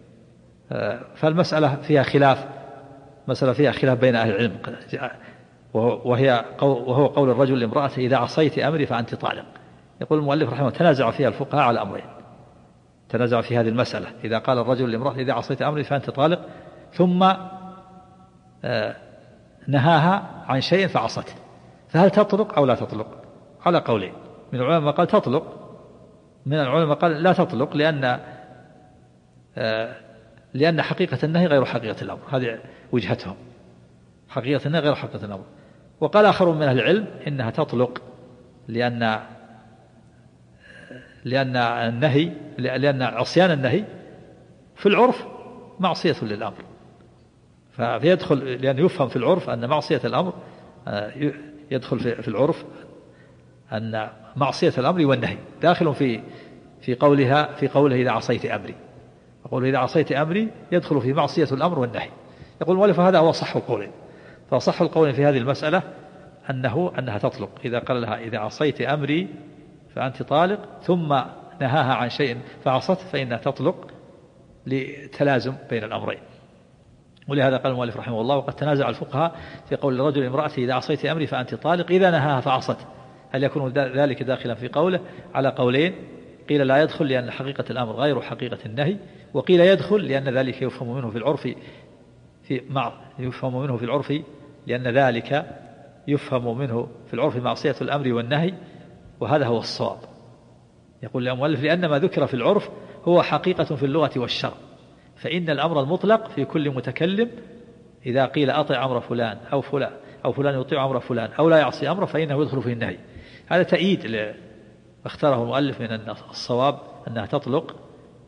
فالمسألة فيها خلاف بين أهل العلم، وهو قول الرجل لامرأته إذا عصيت أمري فأنت طالق. يقول المؤلف رحمه الله تنازع فيها الفقهاء على أمرين، تنازع في هذه المسألة. إذا قال الرجل لامرأته إذا عصيت أمري فأنت طالق، ثم نهاها عن شيء فعصته، فهل تطلق أو لا تطلق؟ على قولين، من العلماء قال تطلق، من العلماء قال لا تطلق، لأن حقيقة النهي غير حقيقة الأمر. هذه وجهتهم، حقيقة النهي غير حقيقة الأمر. وقال آخرون من أهل العلم إنها تطلق لأن عصيان النهي في العرف معصية للأمر، فيدخل، لأن يفهم في العرف أن معصية الأمر، يدخل في العرف أن معصية الأمر والنهي داخل في قوله إذا عصيت أمري، يقول إذا عصيت أمري يدخل في معصية الأمر والنهي. يقول المؤلف هذا هو صح القولين، فصح القولين في هذه المسألة أنها تطلق. إذا قال لها إذا عصيت أمري فأنت طالق، ثم نهاها عن شيء فعصت، فإنها تطلق لتلازم بين الأمرين. ولهذا قال المؤلف رحمه الله وقد تنازع الفقهاء في قول الرجل لامرأته إذا عصيت أمري فأنت طالق إذا نهاها فعصت، هل يكون ذلك داخلا في قوله؟ على قولين، قيل لا يدخل لأن حقيقة الأمر غير حقيقة النهي، وقيل يدخل لأن ذلك يفهم منه في العرف لأن ذلك يفهم منه في العرف معصية الأمر والنهي، وهذا هو الصواب. يقول المؤلف لأن ما ذكر في العرف هو حقيقة في اللغة والشرع، فإن الأمر المطلق في كل متكلم إذا قيل أطع أمر فلان أو فلان يطيع أمر فلان أو لا يعصي أمره فإنه يدخل في النهي. هذا تأييد اختاره المؤلف من أن الصواب أنها تطلق،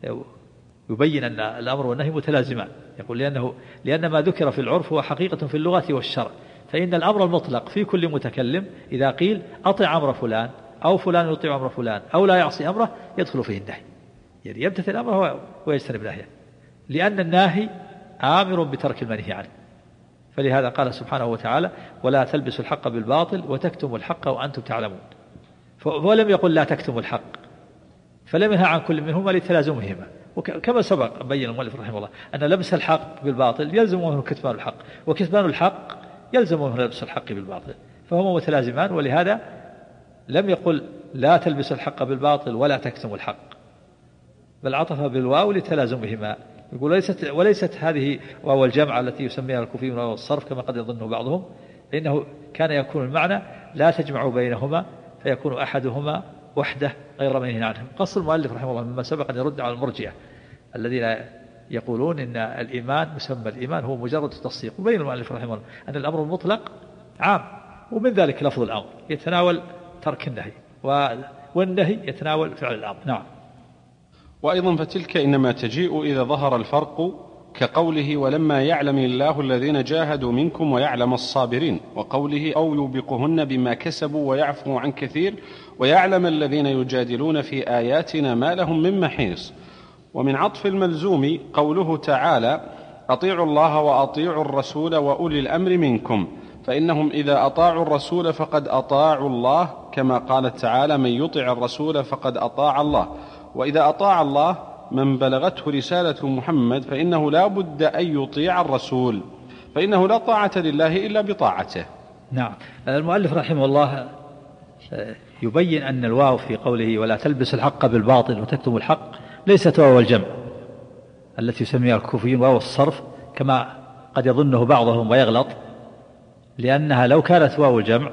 يبين أن الأمر والنهي متلازمان. يقول لأن ما ذكر في العرف هو حقيقة في اللغة والشرع، فإن الأمر المطلق في كل متكلم إذا قيل أطع أمر فلان أو فلان يطيع أمر فلان أو لا يعصي أمره يدخل فيه النهي، يعني يمتثل أمره ويجتنب نهيه، لأن الناهي آمر بترك المنهي عنه. فلهذا قال سبحانه وتعالى ولا تلبسوا الحق بالباطل وتكتموا الحق وأنتم تعلمون، ولم يقل لا تكتموا الحق، فلم ينهى عن كل منهما لتلازمهما. وكما سبق بين المؤلف رحمه الله أن لبس الحق بالباطل يلزم منه كتمان الحق، وكتمان الحق يلزم منه لبس الحق بالباطل، فهما متلازمان. ولهذا لم يقل لا تلبسوا الحق بالباطل ولا تكتموا الحق، بل عطف بالواو لتلازمهما. يقول وليست هذه واو الجمع التي يسميها الكوفيون واو الصرف كما قد يظن بعضهم، فإنه كان يكون المعنى لا تجمع بينهما فيكون أحدهما وحده غير منهي عنه. قص المؤلف رحمه الله مما سبق أن يرد على المرجئة الذين يقولون إن الإيمان مسمى الإيمان هو مجرد التصديق، وبين المؤلف رحمه الله أن الأمر المطلق عام، ومن ذلك لفظ الأمر يتناول ترك النهي، والنهي يتناول فعل الأمر. نعم. وأيضا فتلك إنما تجيء إذا ظهر الفرق، كقوله ولما يعلم الله الذين جاهدوا منكم ويعلم الصابرين، وقوله أو يوبقهن بما كسبوا ويعفو عن كثير ويعلم الذين يجادلون في آياتنا ما لهم من محيص. ومن عطف الملزوم قوله تعالى أطيعوا الله وأطيعوا الرسول وأولي الأمر منكم، فإنهم إذا أطاعوا الرسول فقد أطاعوا الله، كما قال تعالى من يطع الرسول فقد أطاع الله. وإذا أطاع الله من بلغته رسالة محمد فإنه لا بد أن يطيع الرسول، فإنه لا طاعة لله إلا بطاعته. نعم. المؤلف رحمه الله يبين أن الواو في قوله ولا تلبس الحق بالباطل وتكتم الحق ليست واو الجمع التي يسميها الكوفيون واو الصرف كما قد يظنه بعضهم ويغلط، لأنها لو كانت واو الجمع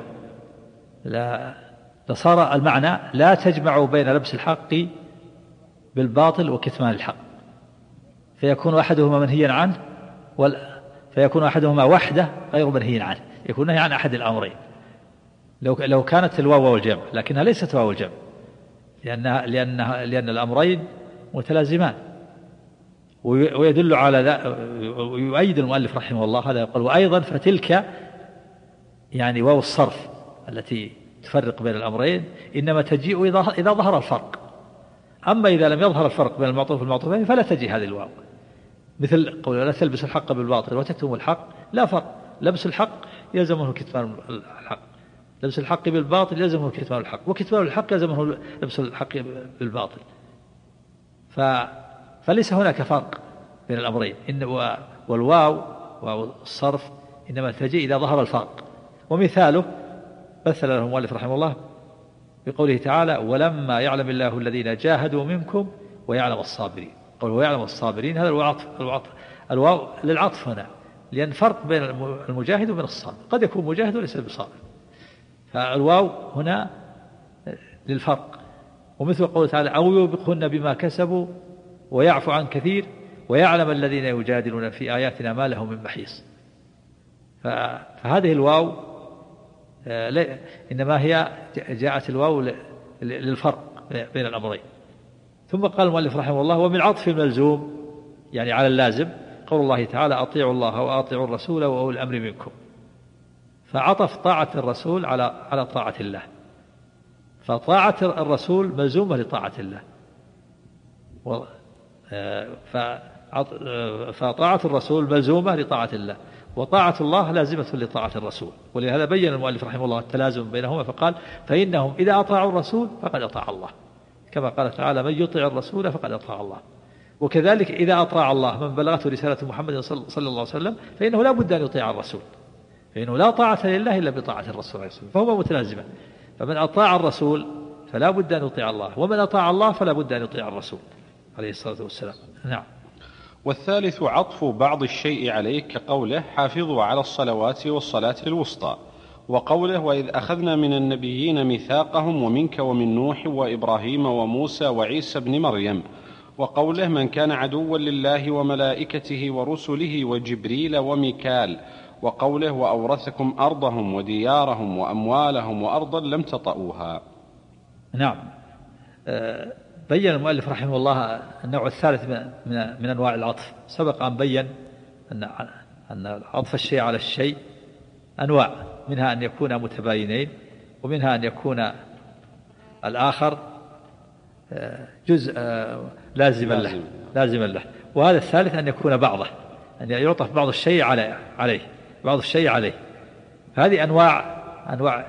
لصار المعنى لا تجمع بين لبس الحق بالباطل وكتمان الحق، فيكون أحدهما منهيا عنه فيكون أحدهما وحده غير منهي عنه، يكون نهي عن أحد الأمرين لو كانت الواو والجمع، لكنها ليست واو الجمع لأن الأمرين متلازمان. ويدل على ذا ويؤيد المؤلف رحمه الله هذا، يقول وأيضا فتلك يعني واو الصرف التي تفرق بين الأمرين إنما تجيء إذا ظهر الفرق، أما إذا لم يظهر الفرق بين المعطوف والمعطوفين فلا تجي هذه الواو، مثل قول لا تلبس الحق بالباطل وتكتم الحق، لا فرق، لبس الحق يلزمه كتمان الحق، لبس الحق بالباطل يلزمه كتمان الحق، وكتمان الحق يلزمه لبس الحق بالباطل، فليس هناك فرق بين الأمرين. والواو واو الصرف إنما تجي إذا ظهر الفرق، ومثاله مثل له المؤلف رحمه الله بقوله تعالى: ولما يعلم الله الذين جاهدوا منكم ويعلم الصابرين. قوله ويعلم الصابرين هذا الواو للعطف هنا، لأن فرق بين المجاهد وبين الصابر، قد يكون مجاهد وليس بصابر، فالواو هنا للفرق. ومثل قوله تعالى: أو يوبقهن بما كسبوا ويعفو عن كثير ويعلم الذين يجادلون في آياتنا ما لهم من محيص. فهذه الواو إنما هي جاءت الواو للفرق بين الأمرين. ثم قال المؤلف رحمه الله: ومن عطف الملزوم يعني على اللازم قول الله تعالى: أطيعوا الله وأطيعوا الرسول وأولي الأمر منكم. فعطف طاعة الرسول على طاعة الله، فطاعة الرسول ملزومة لطاعة الله، فطاعة الرسول ملزومة لطاعة الله، وطاعة الله لازمة لطاعة الرسول. ولهذا بين المؤلف رحمه الله التلازم بينهما فقال: فإنهم إذا أطاعوا الرسول فقد أطاع الله، كما قال تعالى: من يطيع الرسول فقد أطاع الله. وكذلك إذا أطاع الله من بلغته رسالة محمد صلى الله عليه وسلم فإنه لا بد أن يطيع الرسول، فإنه لا طاعة لله إلا بطاعة الرسول عليه الصلاة والسلام، فهما متلازمان. فمن أطاع الرسول فلا بد أن يطيع الله، ومن أطاع الله فلا بد أن يطيع الرسول عليه الصلاة والسلام. نعم. والثالث عطف بعض الشيء عليه كقوله: حافظوا على الصلوات والصلاة الوسطى، وقوله: وإذ أخذنا من النبيين ميثاقهم ومنك ومن نوح وإبراهيم وموسى وعيسى بن مريم، وقوله: من كان عدوا لله وملائكته ورسله وجبريل وميكال، وقوله: وأورثكم أرضهم وديارهم وأموالهم وأرضا لم تطئوها. نعم. بين المؤلف رحمه الله النوع الثالث من أنواع العطف. سبق أن بين أن عطف الشيء على الشيء أنواع، منها أن يكون متباينين، ومنها أن يكون الآخر جزء لازما له، وهذا الثالث أن يكون بعضه، أن يعطف بعض الشيء عليه بعض الشيء عليه. هذه أنواع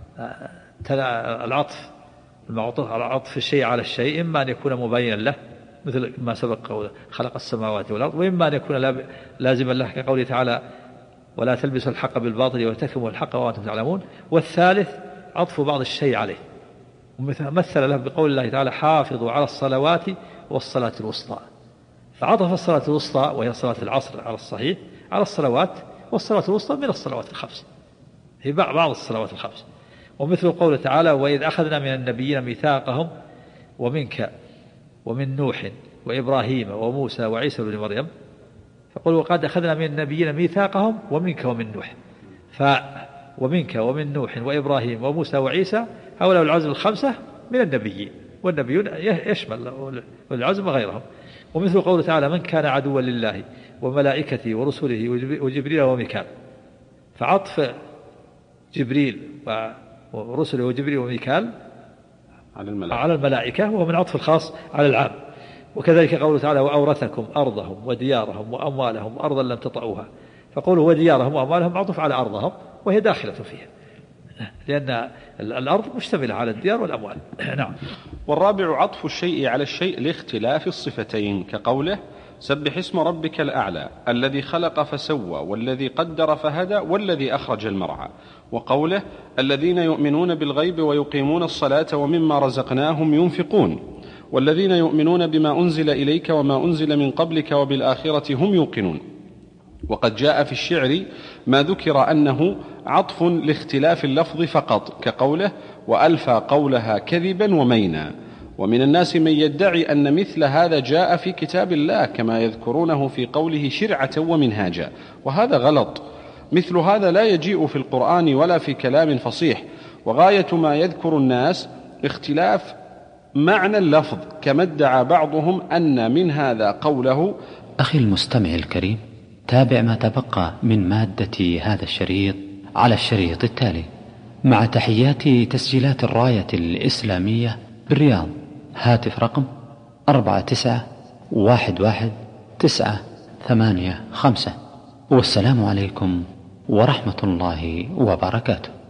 العطف، عطف الشيء على الشيء، إما أن يكون مبينا له مثل ما سبق قوله: خلق السماوات والأرض، وإما أن يكون لازما له كقوله تعالى: ولا تلبسوا الحق بالباطل وتكتموا الحق وأنتم تعلمون. والثالث عطف بعض الشيء عليه، مثل له بقول الله تعالى: حافظوا على الصلوات والصلاة الوسطى، فعطف الصلاة الوسطى وهي صلاة العصر على الصحيح على الصلوات، والصلاة الوسطى من الصلوات الخمس، هي بعض الصلوات الخمس. ومثل قوله تعالى: وإذ أخذنا من النبيين ميثاقهم ومنك ومن نوح وإبراهيم وموسى وعيسى بن مريم، فقل: وقد أخذنا من النبيين ميثاقهم ومنك ومن نوح، ومنك ومن نوح وإبراهيم وموسى وعيسى، هؤلاء العزم الخمسة من النبيين، والنبيون يشمل العزم وغيرهم. ومثل قوله تعالى: من كان عدوا لله وملائكته ورسله وجبريل وميكال، فعطف جبريل ورسله وجبريل وميكال على الملائكة وهو من عطف الخاص على العام. وكذلك قوله تعالى: وأورثكم أرضهم وديارهم وأموالهم أرضا لم تطئوها، فقوله وديارهم وأموالهم معطوف على أرضهم وهي داخلة فيها، لأن الأرض مشتملة على الديار والأموال. نعم. والرابع عطف الشيء على الشيء لاختلاف الصفتين كقوله: سبح اسم ربك الأعلى الذي خلق فسوى والذي قدر فهدى والذي أخرج المرعى، وقوله: الذين يؤمنون بالغيب ويقيمون الصلاة ومما رزقناهم ينفقون، والذين يؤمنون بما أنزل إليك وما أنزل من قبلك وبالآخرة هم يوقنون. وقد جاء في الشعر ما ذكر أنه عطف لاختلاف اللفظ فقط كقوله: وألفى قولها كذبا ومينا. ومن الناس من يدعي أن مثل هذا جاء في كتاب الله كما يذكرونه في قوله شرعة ومنهاجا، وهذا غلط. مثل هذا لا يجيء في القرآن ولا في كلام فصيح، وغاية ما يذكر الناس اختلاف معنى اللفظ، كما ادعى بعضهم أن من هذا قوله. أخي المستمع الكريم، تابع ما تبقى من مادة هذا الشريط على الشريط التالي، مع تحيات تسجيلات الراية الإسلامية بالرياض. هاتف رقم 49111985. والسلام عليكم ورحمة الله وبركاته.